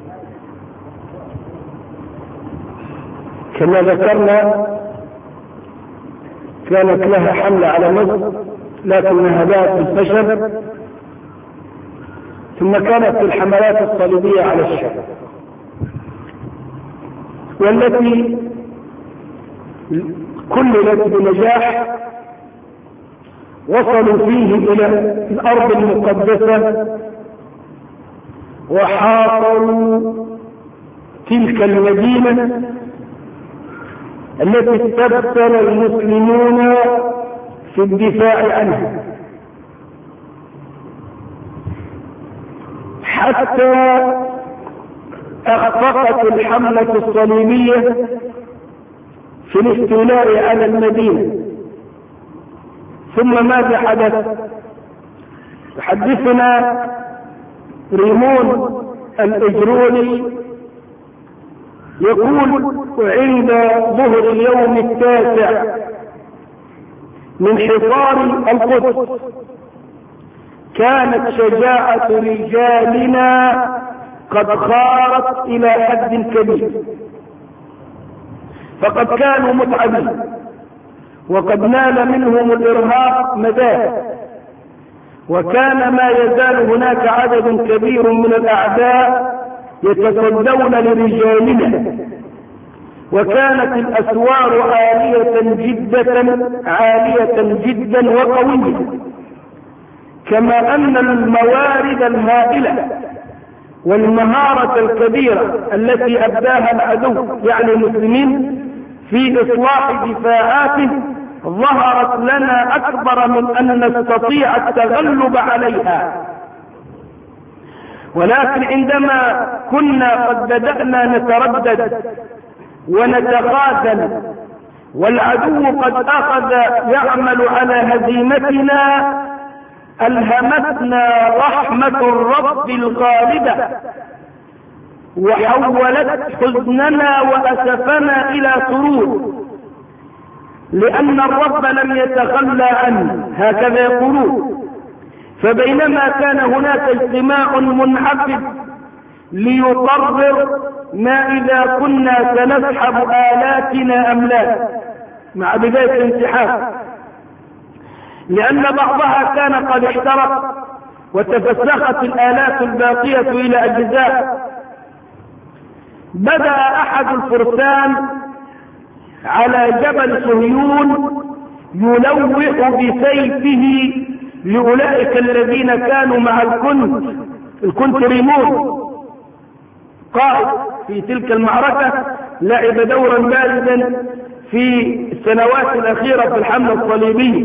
كما ذكرنا كانت لها حملة على مصر لكنها باءت بالفشل، ثم كانت الحملات الصليبية على الشام، والتي كللت بنجاح. وصلوا فيه إلى الأرض المقدسة وحاصروا تلك المدينة التي استبصر المسلمون في الدفاع عنها، حتى أخفقت الحملة الصليبية في الاستيلاء على المدينة. ثم ماذا حدث؟ يحدثنا ريمون الإجروني يقول: وعند ظهر اليوم التاسع من حصار القدس كانت شجاعة رجالنا قد خارت إلى حد كبير، فقد كانوا متعبين وقد نال منهم الإرهاق مداه، وكان ما يزال هناك عدد كبير من الأعداء يتصدون لرجالنا، وكانت الأسوار عالية جدا وقوية، كما أن الموارد الهائلة والمهارة الكبيرة التي أبداها العدو يعني المسلمين في إصلاح دفاعاته ظهرت لنا أكبر من أن نستطيع التغلب عليها. ولكن عندما كنا قد بدأنا نتردد ونتخاذل والعدو قد أخذ يعمل على هزيمتنا، ألهمتنا رحمة الرب الغالبة وحولت حزننا وأسفنا إلى سرور، لأن الرب لم يتخلى عنه، هكذا يقولون. فبينما كان هناك اجتماع منعقد ليقرر ما إذا كنا سنسحب آلاتنا أم لا مع بداية الانسحاب، لأن بعضها كان قد احترق وتفسخت الآلات الباقية إلى أجزاء، بدأ أحد الفرسان على جبل صهيون يلوح بسيفه لأولئك الذين كانوا مع الكنت ريمون قائد في تلك المعركة، لعب دورا بارزا في السنوات الأخيرة في الحملة الصليبية.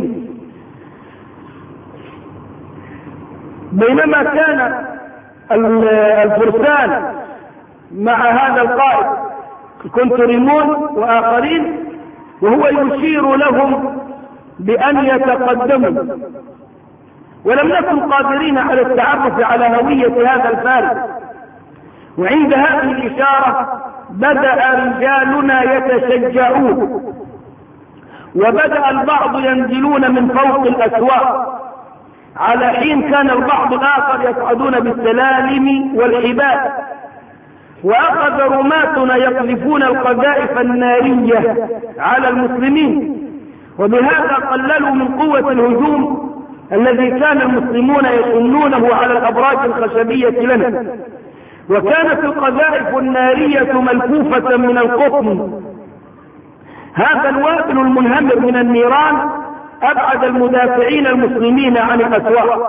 بينما كان الفرسان مع هذا القائد كنت ريمون وآخرين وهو يشير لهم بأن يتقدموا، ولم نكن قادرين على التعرف على هوية هذا الفارس. وعند هذه الإشارة بدأ رجالنا يتشجعون، وبدأ البعض ينزلون من فوق الأسواق، على حين كان البعض الآخر يصعدون بالسلالم والحبال. وأخذ رماتنا يقذفون القذائف النارية على المسلمين، وبهذا قللوا من قوة الهجوم الذي كان المسلمون يشنونه على الأبراج الخشبية لنا. وكانت القذائف النارية ملفوفة من القطن، هذا الوابل المنهمر من النيران أبعد المدافعين المسلمين عن الأسواق.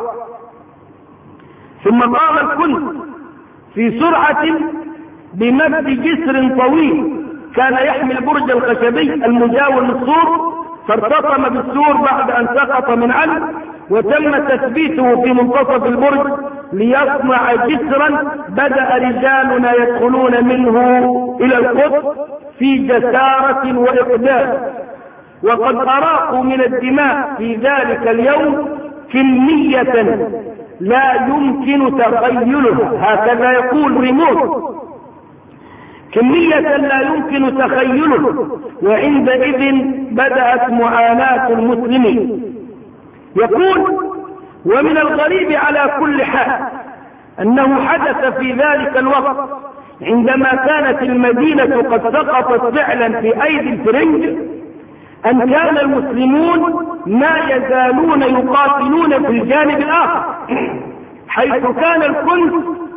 ثم قام الكل في سرعة بمد جسر طويل كان يحمي البرج الخشبي المجاور للسور، فارتطم بالسور بعد أن سقط من عنه، وتم تثبيته في منتصف البرج ليصنع جسرا بدأ رجالنا يدخلون منه إلى القدس في جسارة وإقدام، وقد أراقوا من الدماء في ذلك اليوم كمية لا يمكن تخيلها، هكذا يقول ريمون، كمية لا يمكن تخيله. وعندئذ بدأت معاناة المسلمين. يقول: ومن الغريب على كل حال أنه حدث في ذلك الوقت عندما كانت المدينة قد سقطت فعلا في أيدي الفرنج، أن كان المسلمون ما يزالون يقاتلون في الجانب الآخر، حيث كان الكنز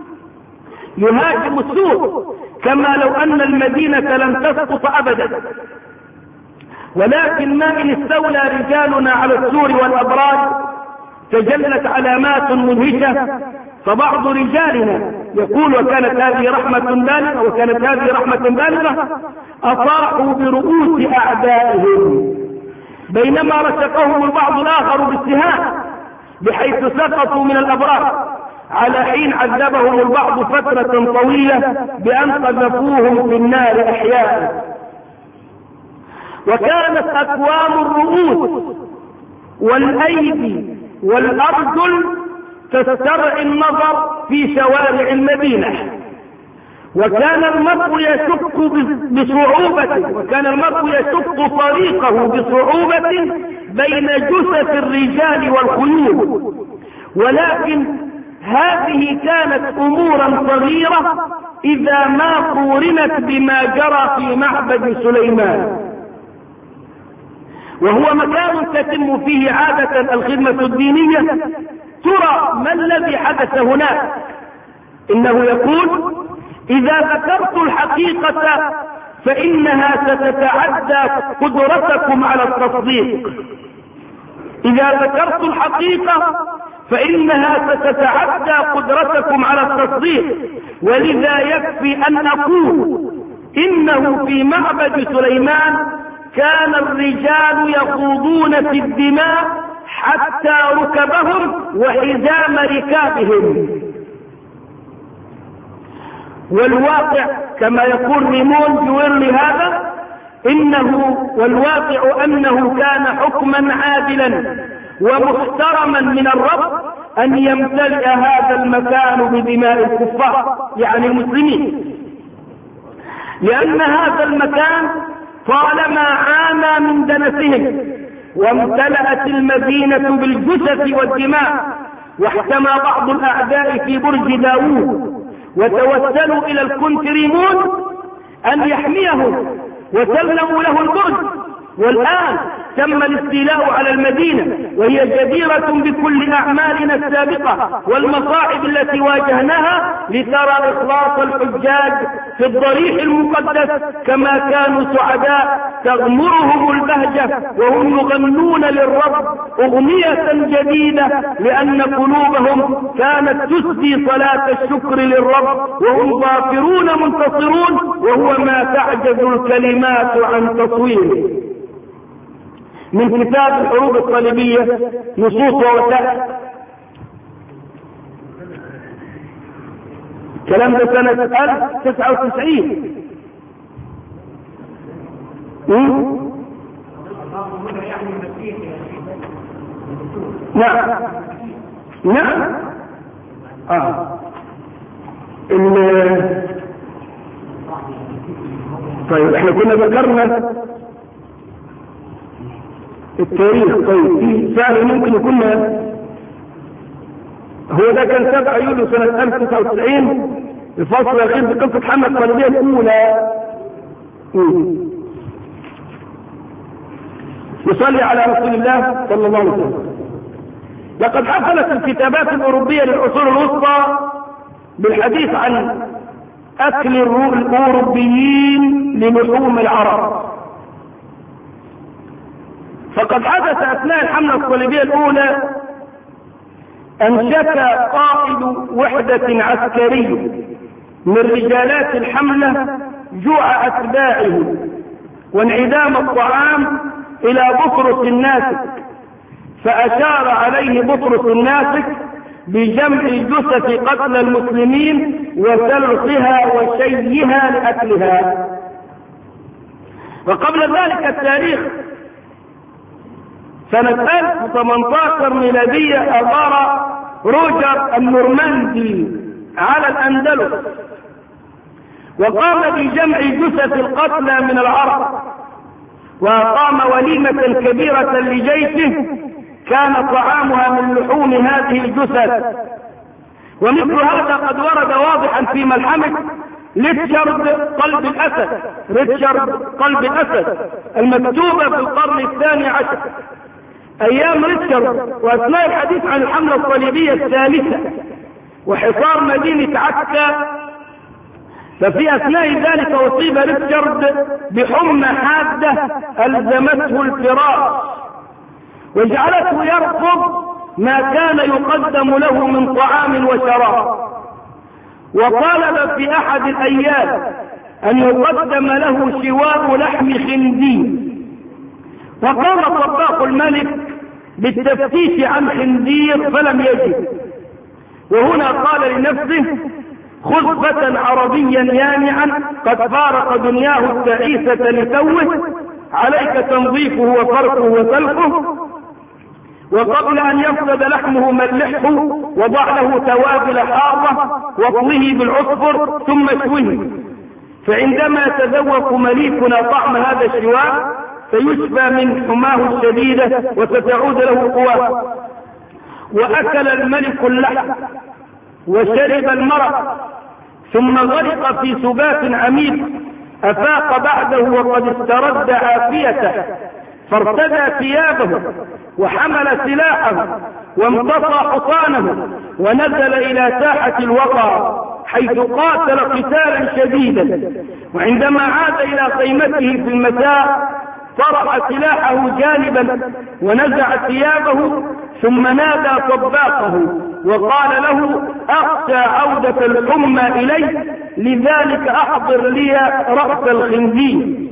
يهاجم السور كما لو أن المدينة لم تسقط أبدا. ولكن ما إن استولى رجالنا على السور والأبراج تجلت علامات مدهشة، فبعض رجالنا يقول وكانت هذه رحمة بالغة أصاحوا برؤوس أعدائهم، بينما رشقهم البعض الآخر بالسهام بحيث سقطوا من الأبراج، على حين عذبهم البعض فترة طويلة بأن قذفوهم في النار أحياء. وكانت أكوام الرؤوس والأيدي والأرجل تسترعي النظر في شوارع المدينة، وكان المرء يشق طريقه بصعوبة بين جثث الرجال والخيول. ولكن هذه كانت أمورا صغيرة إذا ما قورنت بما جرى في معبد سليمان، وهو مكان تتم فيه عادة الخدمة الدينية. ترى ما الذي حدث هناك؟ إنه يقول: إذا ذكرت الحقيقة فإنها ستتعدى قدرتكم على التصديق. إذا ذكرت الحقيقة فإنها ستتعدى قدرتكم على التصديق، ولذا يكفي أن أقول إنه في معبد سليمان كان الرجال يخوضون في الدماء حتى ركبهم وحزام ركابهم. والواقع كما يقول ريمون جويرلي هذا والواقع أنه كان حكما عادلا ومحترما من الرب أن يمتلئ هذا المكان بدماء الكفار يعني المسلمين، لأن هذا المكان طالما عانى من دنسهم وامتلأت المدينة بالجثث والدماء، واحتمى بعض الأعداء في برج داوود وتوسلوا إلى الكونتريمون أن يحميه وسلموا له البرج. والآن تم الاستيلاء على المدينة وهي جديرة بكل أعمالنا السابقة والمصاعب التي واجهناها لترى إخلاص الحجاج في الضريح المقدس كما كانوا سعداء تغمرهم البهجة وهم يغنون للرب أغنية جديدة، لأن قلوبهم كانت تسدي صلاة الشكر للرب وهم ظافرون منتصرون، وهو ما تعجز الكلمات عن تصويره. من كتاب الحروب الصليبية نصوص ووثائق. الكلام ده سنة 1099. نعم طيب احنا كنا ذكرنا التاريخ. طيب في فعلا ممكن يكون هو ده كان 7 يوليو سنة 1099 الفصل الأخير في قصة حملة الصليبية الأولى. يصلي على رسول الله صلى الله عليه وسلم. لقد حصلت الكتابات الأوروبية للعصور الوسطى بالحديث عن أكل الأوروبيين للحوم العرب. فقد حدث أثناء الحملة الصليبية الأولى أن شكى قائد وحدة عسكري من رجالات الحملة جوع أتباعه وانعدام الطعام إلى بطرس الناسك، فأشار عليه بطرس الناسك بجمع جثث قتل المسلمين وسلخها وشيها لأكلها. وقبل ذلك التاريخ سنة 1018 ميلادية أغار روجر النورماندي على الأندلس وقام بجمع جثث القتلى من العرب، وأقام وليمة كبيرة لجيشه كان طعامها من لحوم هذه الجثث. ومثل هذا قد ورد واضحا في ملحمة ريتشارد قلب الأسد، ريتشارد قلب الأسد المكتوبة في القرن الثاني عشر أيام ريتشارد وأثناء الحديث عن الحملة الصليبية الثالثة وحصار مدينة عكا. ففي أثناء ذلك أصيب ريتشارد بحمى حادة ألزمته الفراش وجعلته يرفض ما كان يقدم له من طعام وشراب، وطالب في أحد الأيام أن يقدم له شواء لحم خنزير، وقام طباخ الملك بالتفتيش عن خنزير فلم يجد، وهنا قال لنفسه: خذ فتى عربيا يانعا قد فارق دنياه التعيسة لتوه، عليك تنظيفه وفرقه وسلقه، وقبل أن يفسد لحمه ملحه وضع له توابل حارة واطوه بالعصفر ثم اشوه، فعندما يتذوق مليكنا طعم هذا الشواء سيشفى من حماه الشديدة وستعود له قواه. وأكل الملك اللحم وشرب المرق ثم غرق في سبات عميق، أفاق بعده وقد استرد عافيته، فارتدى ثيابه وحمل سلاحه وامتصى حصانه ونزل إلى ساحة الوقع حيث قاتل قتالا شديدا. وعندما عاد إلى خيمته في المساء طرح سلاحه جانبا ونزع ثيابه ثم نادى طباخه وقال له: أخشى عودة الحمى إلي، لذلك أحضر لي رأس الخنزير.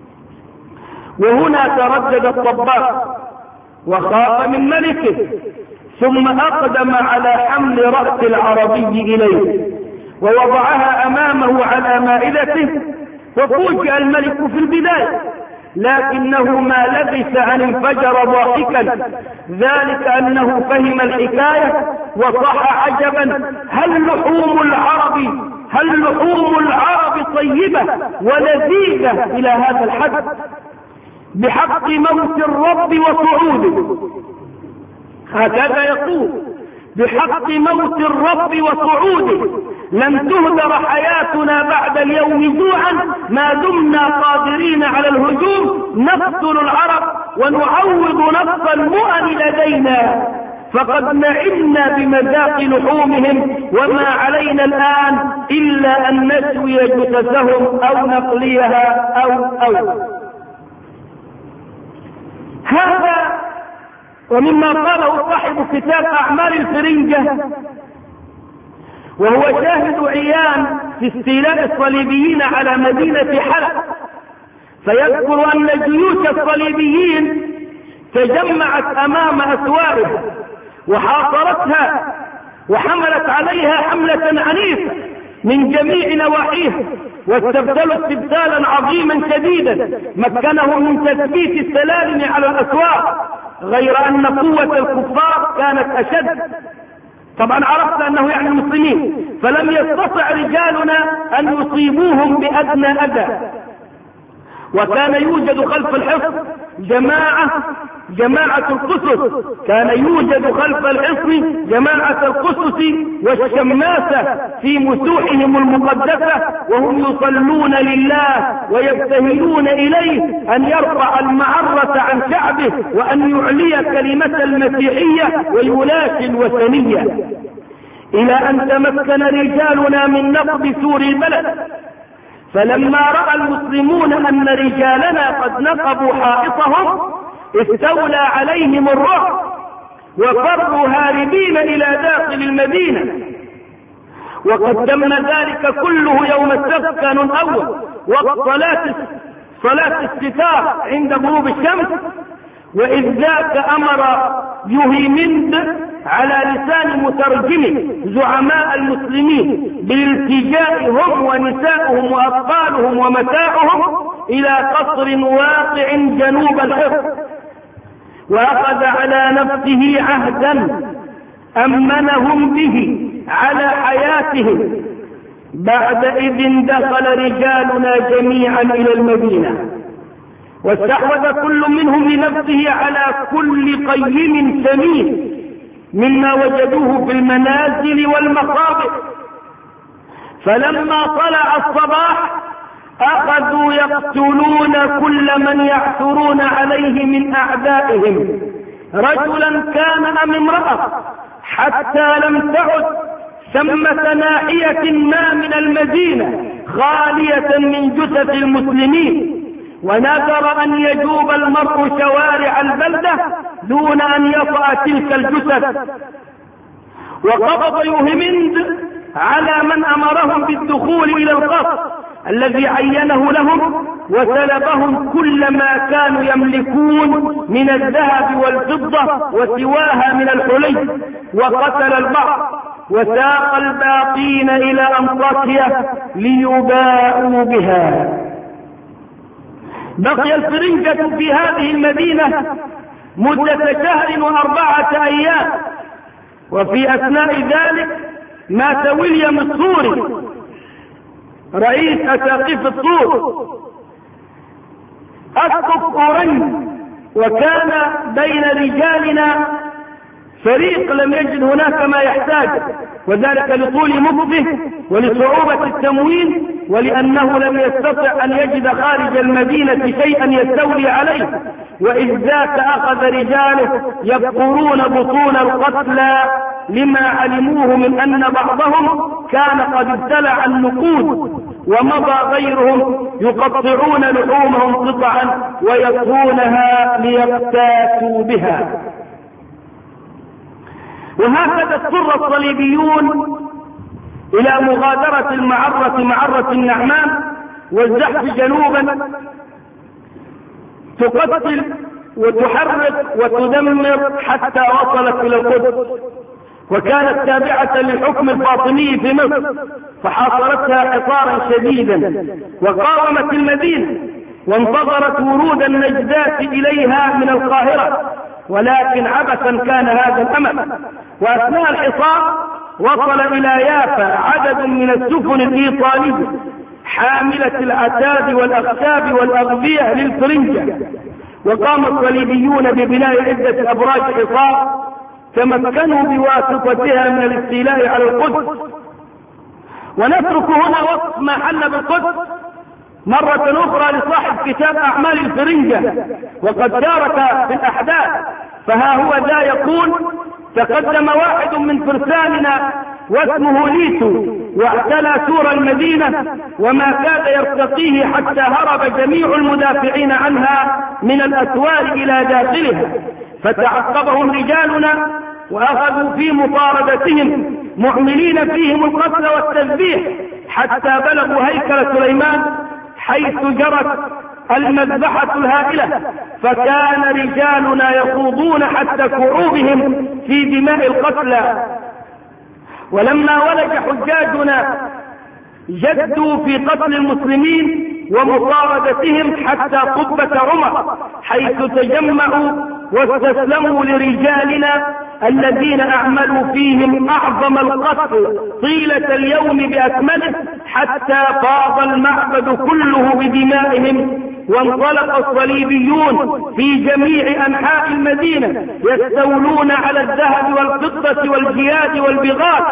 وهنا تردد الطباخ وخاف من ملكه، ثم أقدم على حمل رأس العربي إليه ووضعها أمامه على مائدته، وفوجئ الملك في البداية، لكنه ما لبث أن انفجر ضاحكا، ذلك أنه فهم الحكاية وصاح عجبا: هل لحوم العرب طيبة ولذيذة إلى هذا الحد؟ بحق موت الرب وصعوده، هكذا يقول: بحق موت الرب وصعوده لن تهدر حياتنا بعد اليوم جوعا ما دمنا قادرين على الهجوم، نقتل العرب ونعوض نقص المؤن لدينا، فقد نعمنا بمذاق لحومهم، وما علينا الآن إلا أن نشوي جثثهم أو نقليها أو هذا ومما قاله صاحب كتاب أعمال الفرنجة، وهو شاهد عيان في استيلاء الصليبيين على مدينة حلب، فيذكر أن جيوش الصليبيين تجمعت أمام أسوارها وحاصرتها وحملت عليها حملة عنيفة من جميع نواحيها، واستبدلوا استبدالا عظيما شديدا مكنهم من تثبيت السلالم على الأسوار، غير أن قوة الكفار كانت أشد. طبعا عرفت أنه يعني المسلمين، فلم يستطع رجالنا أن يصيبوهم بأدنى أذى. وكان يوجد خلف الحصن جماعة القسس، كان يوجد خلف الحصن جماعة القسس والشماسة في مسوحهم المقدسة، وهم يصلون لله ويبتهلون إليه أن يرفع المعرة عن شعبه وأن يعلي كلمة المسيحية ويلاشي الوثنية، إلى أن تمكن رجالنا من نقض سور البلد. فلما رأى المسلمون أن رجالنا قد نقبوا حائطهم استولى عليهم الرعب وفروا هاربين إلى داخل المدينة. وقد تم ذلك كله يوم السبت، كان الأول وقت صلاة الستار عند غروب الشمس، وإذ ذاك أمر يهيمند على لسان مترجمه زعماء المسلمين بالالتجاء هم ونساؤهم وأطفالهم ومتاعهم إلى قصر واقع جنوب الحصن، وأخذ على نفسه عهدا أمنهم به على حياتهم. بعد إذ دخل رجالنا جميعا إلى المدينة، واستحوذ كل منهم لنفسه على كل قيم سمين، مما وجدوه في المنازل والمقابر. فلما طلع الصباح أخذوا يقتلون كل من يعثرون عليه من أعدائهم، رجلا كان أم امرأة، حتى لم تعد ثمة ناحية ما من المدينة خالية من جثث المسلمين. ونذر أن يجوب المرء شوارع البلدة دون أن يطأ تلك الجثث. وقبض يوهمند على من أمرهم بالدخول إلى القصر الذي عينه لهم، وسلبهم كل ما كانوا يملكون من الذهب والفضة وسواها من الحلي، وقتل البعض وساق الباقين إلى أنطاكيا ليباءوا بها. بقي الفرنجة في هذه المدينة مدة شهر و4 أيام، وفي أثناء ذلك مات ويليام الطوري رئيس أساقفة الطور أسقف أورنج. وكان بين رجالنا فريق لم يجد هناك ما يحتاج، وذلك لطول مكثه ولصعوبة التموين، ولأنه لم يستطع أن يجد خارج المدينة شيئا يستولي عليه. وإذ ذاك أخذ رجاله يبقرون بطون القتلى لما علموه من أن بعضهم كان قد ابتلع النقود، ومضى غيرهم يقطعون لحومهم قطعا ويطهونها ليقتاتوا بها. وهكذا اضطر الصليبيون إلى مغادرة معرة النعمان والزحف جنوبا، تقتل وتحرق وتدمر حتى وصلت إلى القدس، وكانت تابعة للحكم الفاطمي في مصر، فحاصرتها حصارا شديدا وقاومت المدينة وانتظرت ورود النجدات إليها من القاهرة، ولكن عبثا كان هذا الأمل. وأثناء الحصار وصل إلى يافا عدد من السفن الإيطالية حاملة العتاد والأخشاب والأغذية للفرنجة، وقام الصليبيون ببناء عدة أبراج حصار تمكنوا بواسطتها من الاستيلاء على القدس. ونترك هنا وصف ما حل بالقدس مرة أخرى لصاحب كتاب أعمال الفرنجة وقد شارك في الأحداث، فها هو ذا يقول: تقدم واحد من فرساننا واسمه ليتو واعتلى سور المدينة، وما كاد يرتقيه حتى هرب جميع المدافعين عنها من الأسوار إلى داخلها، فتعقبهم رجالنا وأخذوا في مطاردتهم معملين فيهم القتل والتذبيح حتى بلغوا هيكل سليمان حيث جرت المذبحة الهائلة، فكان رجالنا يخوضون حتى كعوبهم في دماء القتلى. ولما ولج حجاجنا جدوا في قتل المسلمين ومطاردتهم حتى قبة عمر، حيث تجمعوا واستسلموا لرجالنا الذين أعملوا فيهم أعظم القتل طيلة اليوم بأكمله، حتى فاض المعبد كله بدمائهم. وانطلق الصليبيون في جميع أنحاء المدينة يستولون على الذهب والفضة والجياد والبغال،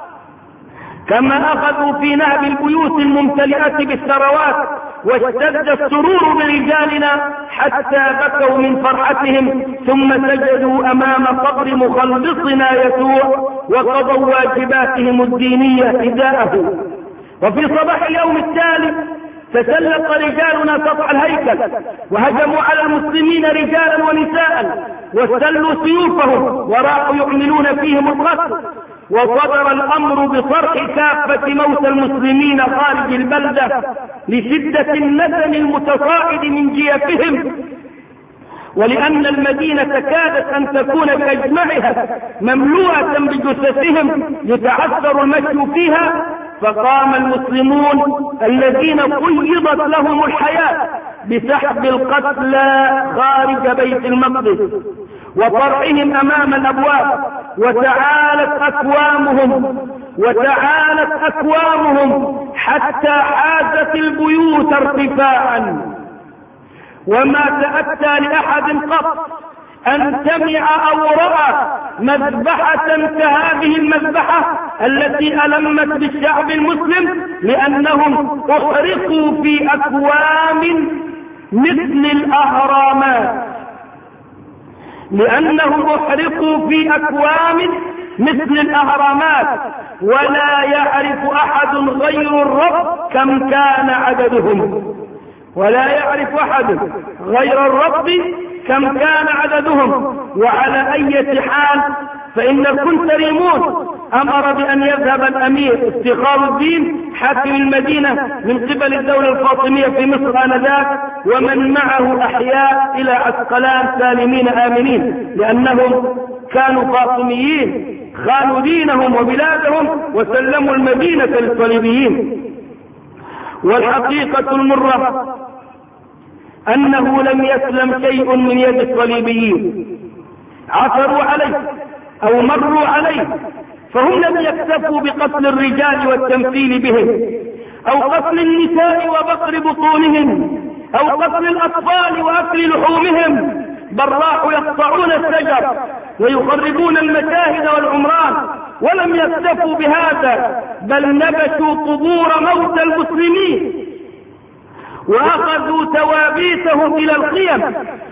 كما أخذوا في نهب البيوت الممتلئة بالثروات. واشتد السرور برجالنا حتى بكوا من فرحتهم، ثم سجدوا أمام قبر مخلصنا يسوع وقضوا واجباتهم الدينية فداءه. وفي صباح اليوم التالي تسلق رجالنا سطح الهيكل وهجموا على المسلمين رجالا ونساء واستلوا سيوفهم وراحوا يحملون فيهم القتل. وصدر الأمر بصرح كافة موتى المسلمين خارج البلدة لشدة الندم المتصاعد من جيفهم، ولأن المدينة كادت أن تكون كأجمعها مملوءة بجثثهم يتعثر المشي فيها. فقام المسلمون الذين قيضت لهم الحياة بسحب القتلى خارج بيت المقدس وطرحهم أمام الأبواب، وتعالت أكوامهم حتى حازت البيوت ارتفاعا. وما تأتى لأحد قط أن سمع أو رأى مذبحة كهذه المذبحة التي ألمت بالشعب المسلم، لأنهم أحرقوا في أكوام مثل الأهرامات، لأنهم أحرقوا في أكوام مثل الأهرامات، ولا يعرف أحد غير الرب كم كان عددهم، ولا يعرف أحد غير الرب كم كان عددهم. وعلى أي حال فإن الكنتريمون أمر بأن يذهب الأمير افتخار الدين حاكم المدينة من قبل الدولة الفاطمية في مصر آنذاك ومن معه أحياء إلى عسقلان سالمين آمنين، لأنهم كانوا فاطميين خانوا دينهم وبلادهم وسلموا المدينة للصليبيين. والحقيقة المرة أنه لم يسلم شيء من يد الصليبيين، عثروا عليه أو مروا عليه، فهم لم يكتفوا بقتل الرجال والتمثيل بهم، أو قتل النساء وبقر بطونهم، أو قتل الأطفال وأكل لحومهم، بل راحوا يقطعون الشجر ويخربون المشاهد والعمران، ولم يكتفوا بهذا بل نبشوا قبور موتى المسلمين وأخذوا توابيتهم إلى الخيم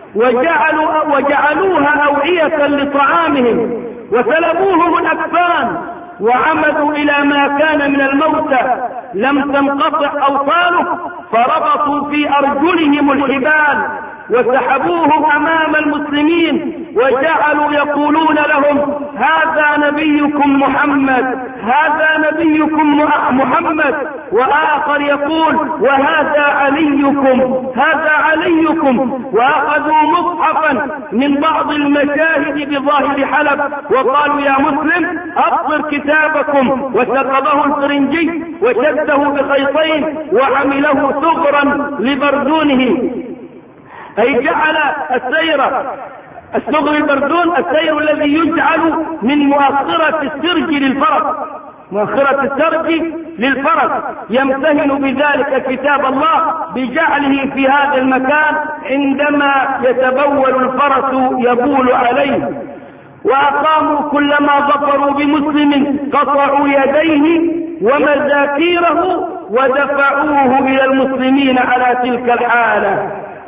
وجعلوها أوعية لطعامهم وسلبوهم الأكفان وعمدوا إلى ما كان من الموتى لم تنقطع أوصاله، فربطوا في أرجلهم الحبال وسحبوهم أمام المسلمين وجعلوا يقولون لهم هذا نبيكم محمد، هذا نبيكم محمد، وآخر يقول وهذا عليكم، هذا عليكم، وأخذوا مصحفا من بعض المشاهد بظاهر حلب وقالوا يا مسلم أبصر كتابكم، وسقبه الفرنجي وشده بخيطين وعمله ثغرا لبردونه، أي جعل الثغر البردون السير الذي يجعل من مؤخرة السرج للفرس، مؤخرة السرج للفرس، يمتهن بذلك كتاب الله بجعله في هذا المكان عندما يتبول الفرس يبول عليه. وأقاموا كلما ظفروا بمسلم قطعوا يديه ومذاكيره ودفعوه إلى المسلمين على تلك الحالة.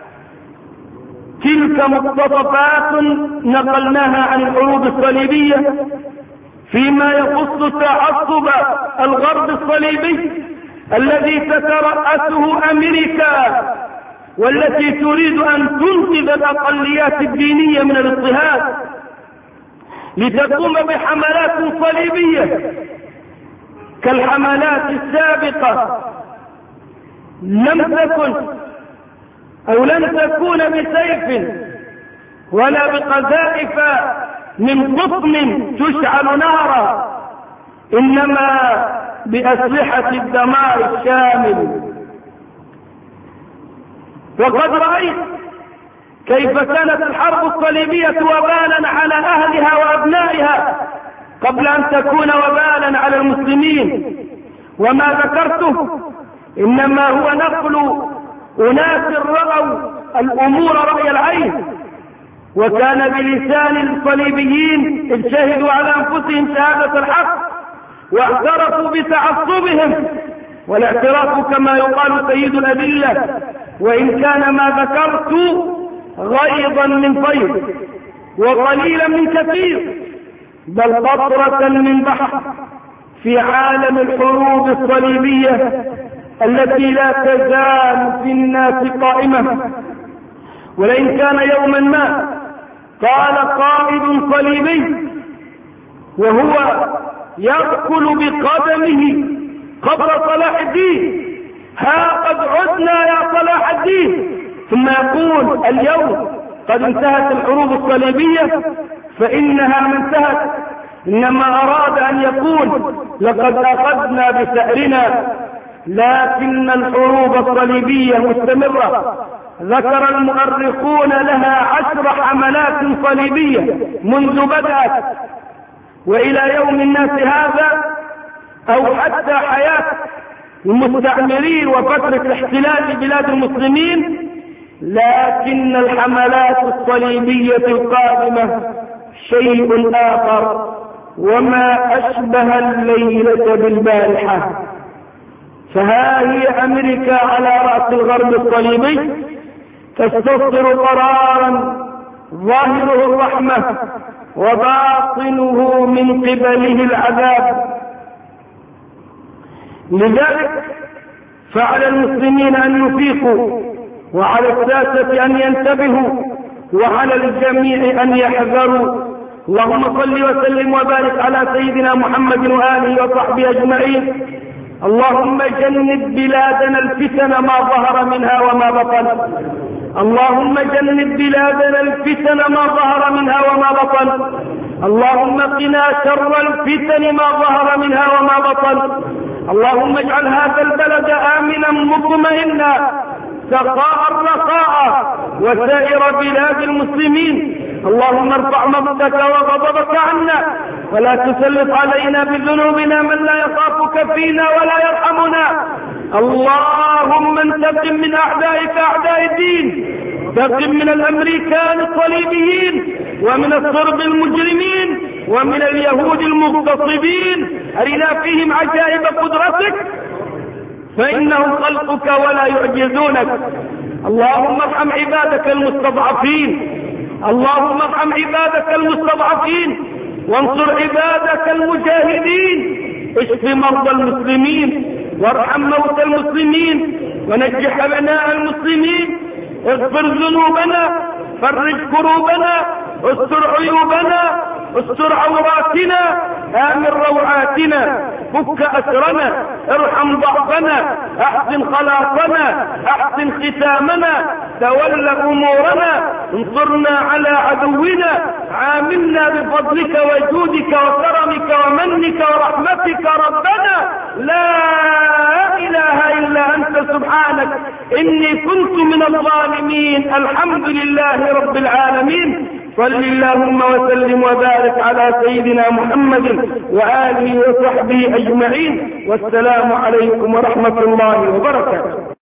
تلك مقتطفات نقلناها عن الحروب الصليبية فيما يخص تعصب الغرب الصليبي الذي تترأسه أمريكا، والتي تريد أن تنقذ الأقليات الدينية من الاضطهاد لتقوم بحملات صليبية كالحملات السابقة لن تكون بسيف ولا بقذائف من قطن تشعل نارا، إنما بأسلحة الدمار الشامل. وقد رأيت كيف كانت الحرب الصليبية وبالا على أهلها وأبنائها قبل أن تكون وبالا على المسلمين، وما ذكرته إنما هو نقل أناس رأوا الأمور رأي العين، وكان بلسان الصليبيين إذ شهدوا على أنفسهم شهادة الحق واعترفوا بتعصبهم، والاعتراف كما يقال سيد الأدلة، وإن كان ما ذكرت غيظا من فيض وقليلا من كثير، بل قطرة من بحر في عالم الحروب الصليبية التي لا تزال في الناس قائمة. ولئن كان يوما ما قال قائد صليبي وهو يأكل بقدمه قبر صلاح الدين ها قد عدنا يا صلاح الدين، ثم يقول اليوم قد انتهت الحروب الصليبية، فإنها ما انتهت، إنما أراد أن يقول لقد أخذنا بثأرنا، لكن الحروب الصليبية مستمرة. ذكر المؤرخون لها 10 حملات صليبية منذ بدأت وإلى يوم الناس هذا، أو حتى حياة المستعمرين وفترة احتلال بلاد المسلمين لكن الحملات الصليبية القادمة شيء آخر، وما أشبه الليلة بالبارحة. فها هي أمريكا على رأس الغرب الصليبي تستصدر قرارا ظاهره الرحمة وباطنه من قبله العذاب. لذلك فعلى المسلمين أن يفيقوا، وعلى الساسة أن ينتبهوا، وعلى الجميع أن يحذروا. اللهم صل وسلم وبارك على سيدنا محمد وآله وصحبه أجمعين. اللهم جنب بلادنا الفتن ما ظهر منها وما بطن. اللهم جنب بلادنا الفتن ما ظهر منها وما بطن. اللهم قنا شر الفتن ما ظهر منها وما بطن. اللهم اجعل هذا البلد آمنا مطمئنا سخاء رخاء وسائر بلاد المسلمين. اللهم ارفع مقتك وغضبك عنا، ولا تسلط علينا بذنوبنا من لا يخافك فينا ولا يرحمنا. اللهم انتقم من أعدائك أعداء الدين، انتقم من الأمريكان الصليبيين ومن الصرب المجرمين ومن اليهود المغتصبين. أرنا فيهم عجائب قدرتك فإنهم خلقك ولا يعجزونك. اللهم ارحم عبادك المستضعفين، اللهم ارحم عبادك المستضعفين، وانصر عبادك المجاهدين. اشف مرضى المسلمين، وارحم موتى المسلمين، ونجح أبناء المسلمين. اغفر ذنوبنا، فرج كروبنا، استر عيوبنا، استر عوراتنا، آمن روعاتنا، فك أسرنا، ارحم ضعفنا، احسن خلاصنا، احسن ختامنا، تول أمورنا، انصرنا على عدونا، عاملنا بفضلك وجودك وكرمك ومنك ورحمتك ربنا. لا إله إلا أنت سبحانك إني كنت من الظالمين. الحمد لله رب العالمين. صل اللهم وسلم وبارك على سيدنا محمد وآله وصحبه أجمعين، والسلام عليكم ورحمة الله وبركاته.